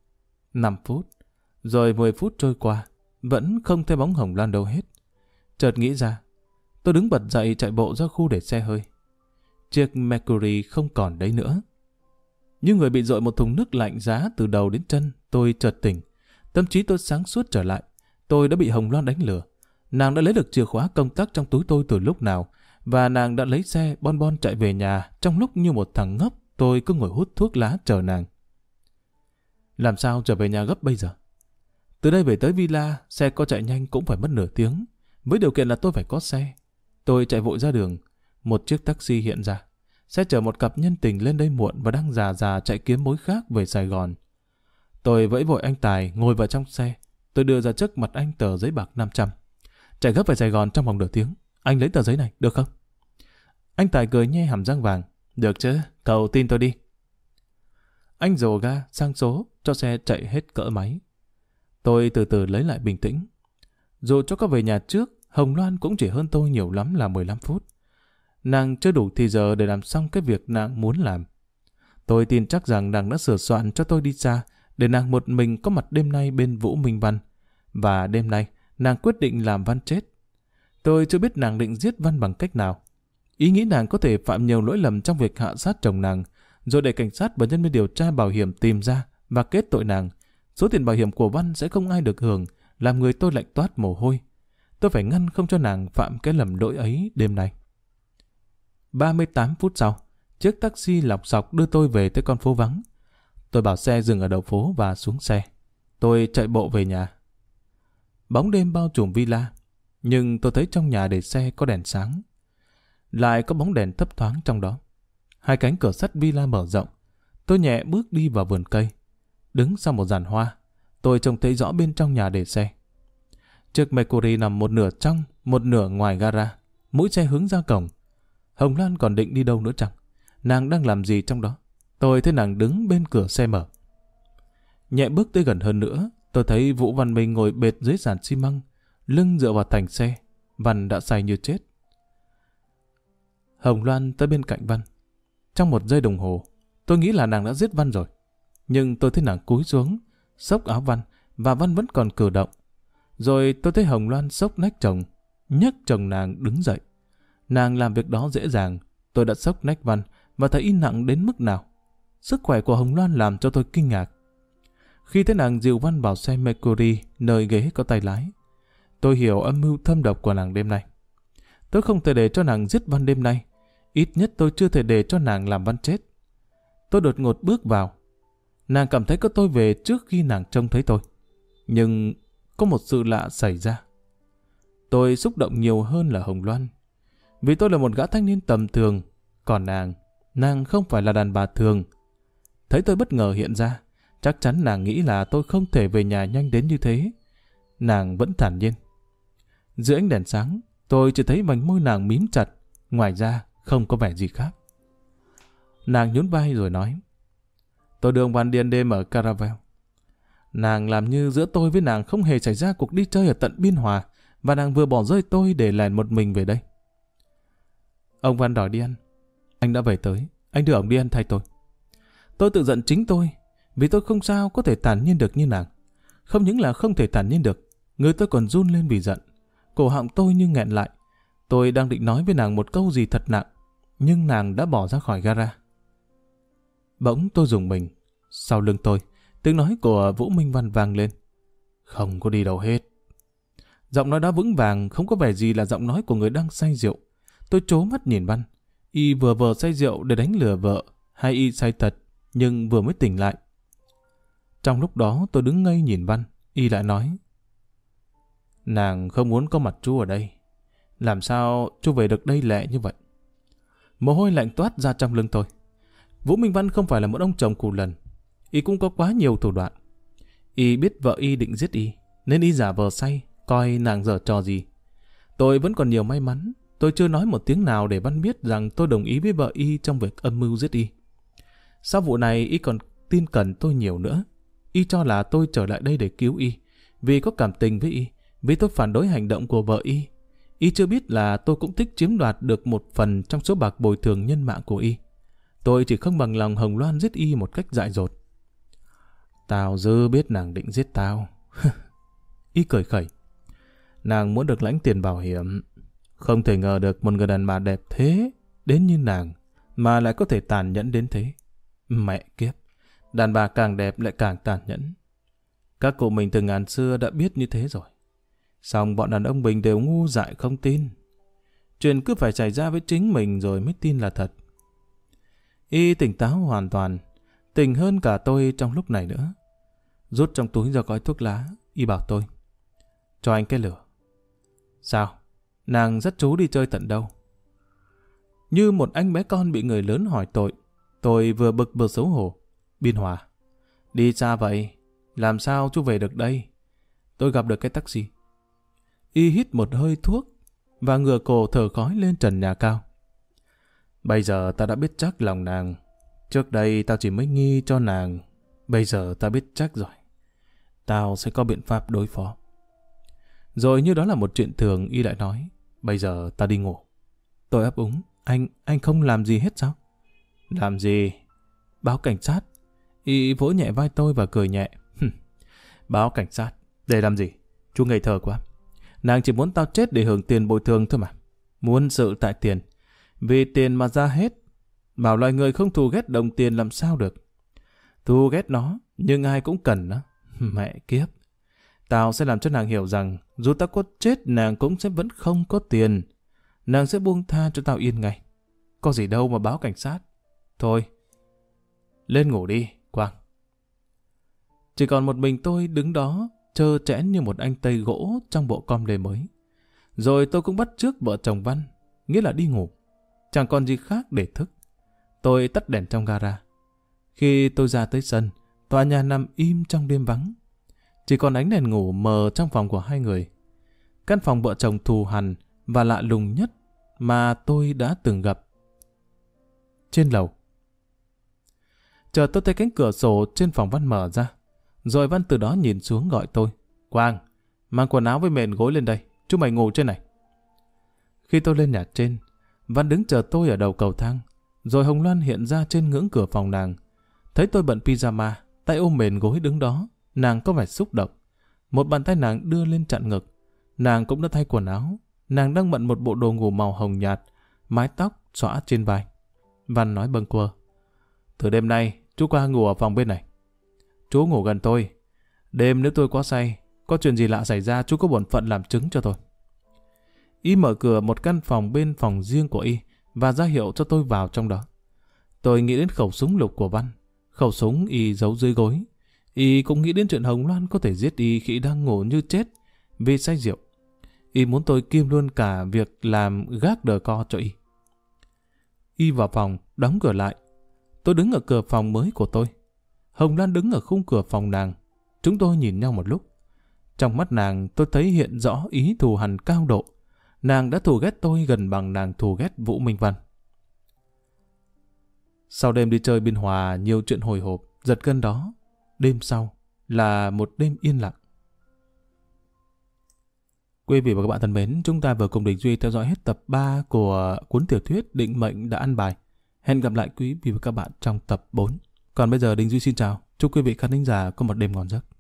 5 phút, rồi 10 phút trôi qua, vẫn không thấy bóng Hồng Loan đâu hết. Chợt nghĩ ra, tôi đứng bật dậy chạy bộ ra khu để xe hơi. Chiếc Mercury không còn đấy nữa. Như người bị dội một thùng nước lạnh giá từ đầu đến chân, tôi chợt tỉnh. Tâm trí tôi sáng suốt trở lại. Tôi đã bị Hồng Loan đánh lừa. Nàng đã lấy được chìa khóa công tắc trong túi tôi từ lúc nào, và nàng đã lấy xe bon bon chạy về nhà trong lúc như một thằng ngốc tôi cứ ngồi hút thuốc lá chờ nàng. Làm sao trở về nhà gấp bây giờ? Từ đây về tới villa, xe có chạy nhanh cũng phải mất nửa tiếng, với điều kiện là tôi phải có xe. Tôi chạy vội ra đường, một chiếc taxi hiện ra. Xe chở một cặp nhân tình lên đây muộn và đang già chạy kiếm mối khác về Sài Gòn. Tôi vẫy vội anh Tài ngồi vào trong xe. Tôi đưa ra trước mặt anh tờ giấy bạc 500. Chạy gấp về Sài Gòn trong vòng nửa tiếng. Anh lấy tờ giấy này, được không? Anh Tài cười nhe hàm răng vàng. Được chứ, cậu tin tôi đi. Anh dồ ga sang số cho xe chạy hết cỡ máy. Tôi từ từ lấy lại bình tĩnh. Dù cho có về nhà trước, Hồng Loan cũng chỉ hơn tôi nhiều lắm là 15 phút. Nàng chưa đủ thì giờ để làm xong cái việc nàng muốn làm. Tôi tin chắc rằng nàng đã sửa soạn cho tôi đi xa, để nàng một mình có mặt đêm nay bên Vũ Minh Văn. Và đêm nay, nàng quyết định làm Văn chết. Tôi chưa biết nàng định giết Văn bằng cách nào. Ý nghĩ nàng có thể phạm nhiều lỗi lầm trong việc hạ sát chồng nàng, rồi để cảnh sát và nhân viên điều tra bảo hiểm tìm ra và kết tội nàng. Số tiền bảo hiểm của Văn sẽ không ai được hưởng, làm người tôi lạnh toát mồ hôi. Tôi phải ngăn không cho nàng phạm cái lầm lỗi ấy đêm nay. 38 phút sau, chiếc taxi lọc sọc đưa tôi về tới con phố vắng. Tôi bảo xe dừng ở đầu phố và xuống xe. Tôi chạy bộ về nhà. Bóng đêm bao trùm villa, nhưng tôi thấy trong nhà để xe có đèn sáng. Lại có bóng đèn thấp thoáng trong đó. 2 cánh cửa sắt villa mở rộng. Tôi nhẹ bước đi vào vườn cây. Đứng sau một giàn hoa, tôi trông thấy rõ bên trong nhà để xe. Chiếc Mercury nằm một nửa trong, một nửa ngoài gara. Mũi xe hướng ra cổng. Hồng Loan còn định đi đâu nữa chẳng? Nàng đang làm gì trong đó? Tôi thấy nàng đứng bên cửa xe mở. Nhẹ bước tới gần hơn nữa, tôi thấy Vũ Văn Minh ngồi bệt dưới sàn xi măng, lưng dựa vào thành xe. Văn đã say như chết. Hồng Loan tới bên cạnh Văn. Trong 1 giây đồng hồ, tôi nghĩ là nàng đã giết Văn rồi. Nhưng tôi thấy nàng cúi xuống, xốc áo Văn, và Văn vẫn còn cử động. Rồi tôi thấy Hồng Loan xốc nách chồng, nhấc chồng nàng đứng dậy. Nàng làm việc đó dễ dàng. Tôi đã xốc nách Văn và thấy nặng đến mức nào. Sức khỏe của Hồng Loan làm cho tôi kinh ngạc. Khi thấy nàng dìu Văn vào xe Mercury nơi ghế có tay lái, tôi hiểu âm mưu thâm độc của nàng đêm nay. Tôi không thể để cho nàng giết Văn đêm nay. Ít nhất tôi chưa thể để cho nàng làm Văn chết. Tôi đột ngột bước vào. Nàng cảm thấy có tôi về trước khi nàng trông thấy tôi. Nhưng có một sự lạ xảy ra. Tôi xúc động nhiều hơn là Hồng Loan. Vì tôi là một gã thanh niên tầm thường. Còn nàng không phải là đàn bà thường. Thấy tôi bất ngờ hiện ra, chắc chắn nàng nghĩ là tôi không thể về nhà nhanh đến như thế. Nàng vẫn thản nhiên. Dưới ánh đèn sáng, tôi chỉ thấy vành môi nàng mím chặt. Ngoài ra, không có vẻ gì khác. Nàng nhún vai rồi nói: tôi đưa ông Văn đi ăn đêm ở Caravel. Nàng làm như giữa tôi với nàng không hề xảy ra cuộc đi chơi ở tận Biên Hòa, và nàng vừa bỏ rơi tôi để lẻn một mình về đây. Ông Văn đòi đi ăn. Anh đã về tới, anh đưa ông đi ăn thay tôi. Tôi tự giận chính tôi, vì tôi không sao có thể thản nhiên được như nàng. Không những là không thể thản nhiên được, người tôi còn run lên vì giận. Cổ họng tôi như nghẹn lại. Tôi đang định nói với nàng một câu gì thật nặng, nhưng nàng đã bỏ ra khỏi gara. Bỗng tôi rùng mình. Sau lưng tôi, tiếng nói của Vũ Minh Văn vang lên: không có đi đâu hết. Giọng nói đó vững vàng, không có vẻ gì là giọng nói của người đang say rượu. Tôi trố mắt nhìn Văn. Y vừa vờ say rượu để đánh lừa vợ, hay y say thật nhưng vừa mới tỉnh lại? Trong lúc đó tôi đứng ngây nhìn Văn. Y lại nói: nàng không muốn có mặt chú ở đây. Làm sao chú về được đây lẹ như vậy? Mồ hôi lạnh toát ra trong lưng tôi. Vũ Minh Văn không phải là một ông chồng cù lần. Y cũng có quá nhiều thủ đoạn. Y biết vợ y định giết y, nên y giả vờ say, coi nàng giở trò gì. Tôi vẫn còn nhiều may mắn. Tôi chưa nói một tiếng nào để Văn biết rằng tôi đồng ý với vợ y trong việc âm mưu giết y. Sau vụ này y còn tin cẩn tôi nhiều nữa. Y cho là tôi trở lại đây để cứu y, vì có cảm tình với y, vì tôi phản đối hành động của vợ y. Y chưa biết là tôi cũng thích chiếm đoạt được một phần trong số bạc bồi thường nhân mạng của y. Tôi chỉ không bằng lòng Hồng Loan giết y một cách dại dột. Tao dư biết nàng định giết tao. Y cười khẩy. Nàng muốn được lãnh tiền bảo hiểm. Không thể ngờ được một người đàn bà đẹp thế đến như nàng mà lại có thể tàn nhẫn đến thế. Mẹ kiếp, đàn bà càng đẹp lại càng tàn nhẫn. Các cụ mình từ ngàn xưa đã biết như thế rồi. Song bọn đàn ông mình đều ngu dại không tin. Chuyện cứ phải xảy ra với chính mình rồi mới tin là thật. Y tỉnh táo hoàn toàn, tỉnh hơn cả tôi trong lúc này nữa. Rút trong túi ra gói thuốc lá, Y bảo tôi: cho anh cái lửa. Sao? Nàng dắt chú đi chơi tận đâu? Như một anh bé con bị người lớn hỏi tội, tôi vừa bực vừa xấu hổ. Biên Hòa. Đi xa vậy? Làm sao chú về được đây? Tôi gặp được cái taxi. Y hít một hơi thuốc và ngửa cổ thở khói lên trần nhà cao. Bây giờ ta đã biết chắc lòng nàng. Trước đây tao chỉ mới nghi cho nàng. Bây giờ ta biết chắc rồi. Tao sẽ có biện pháp đối phó. Rồi như đó là một chuyện thường, Y lại nói: bây giờ ta đi ngủ. Tôi ấp úng: Anh không làm gì hết sao? Làm gì? Báo cảnh sát. Y vỗ nhẹ vai tôi và cười nhẹ. Báo cảnh sát? Để làm gì? Chú ngây thơ quá. Nàng chỉ muốn tao chết để hưởng tiền bồi thường thôi mà. Muốn sự tại tiền. Vì tiền mà ra hết. Bảo loài người không thù ghét đồng tiền làm sao được. Thù ghét nó, nhưng ai cũng cần nó. Mẹ kiếp. Tao sẽ làm cho nàng hiểu rằng dù tao có chết nàng cũng sẽ vẫn không có tiền. Nàng sẽ buông tha cho tao yên ngay. Có gì đâu mà báo cảnh sát. Thôi, lên ngủ đi, Quang. Chỉ còn một mình tôi đứng đó, trơ trẽn như một anh Tây gỗ trong bộ com lê mới. Rồi tôi cũng bắt chước vợ chồng Văn, nghĩa là đi ngủ. Chẳng còn gì khác để thức. Tôi tắt đèn trong gara. Khi tôi ra tới sân, tòa nhà nằm im trong đêm vắng. Chỉ còn ánh đèn ngủ mờ trong phòng của hai người. Căn phòng vợ chồng thù hằn và lạ lùng nhất mà tôi đã từng gặp. Trên lầu. Chợt tôi thấy cánh cửa sổ trên phòng Văn mở ra. Rồi Văn từ đó nhìn xuống gọi tôi: Quang, mang quần áo với mền gối lên đây. Chúng mày ngủ trên này. Khi tôi lên nhà trên, Văn đứng chờ tôi ở đầu cầu thang. Rồi Hồng Loan hiện ra trên ngưỡng cửa phòng nàng. Thấy tôi bận pyjama, tay ôm mền gối đứng đó, nàng có vẻ xúc động. Một bàn tay nàng đưa lên chặn ngực. Nàng cũng đã thay quần áo. Nàng đang bận một bộ đồ ngủ màu hồng nhạt, mái tóc xõa trên vai. Văn nói bâng quơ: Từ đêm nay, chú qua ngủ ở phòng bên này. Chú ngủ gần tôi, Đêm nếu tôi quá say, có chuyện gì lạ xảy ra, chú có bổn phận làm chứng cho tôi. Y mở cửa một căn phòng bên phòng riêng của Y và ra hiệu cho tôi vào trong đó. Tôi nghĩ đến khẩu súng lục của Văn. Khẩu súng Y giấu dưới gối. Y cũng nghĩ đến chuyện Hồng Loan có thể giết Y khi đang ngủ như chết vì say rượu. Y muốn tôi kiêm luôn cả việc làm gác đờ co cho Y. Y vào phòng, đóng cửa lại. Tôi đứng ở cửa phòng mới của tôi. Hồng Loan đứng ở khung cửa phòng nàng. Chúng tôi nhìn nhau một lúc. Trong mắt nàng tôi thấy hiện rõ ý thù hằn cao độ. Nàng đã thù ghét tôi gần bằng nàng thù ghét Vũ Minh Văn. Sau đêm đi chơi Biên Hòa nhiều chuyện hồi hộp, giật gân đó, đêm sau là một đêm yên lặng. Quý vị và các bạn thân mến, chúng ta vừa cùng Đình Duy theo dõi hết tập 3 của cuốn tiểu thuyết Định Mệnh Đã Ăn Bài. Hẹn gặp lại quý vị và các bạn trong tập 4. Còn bây giờ Đình Duy xin chào, chúc quý vị khán thính giả có một đêm ngon giấc.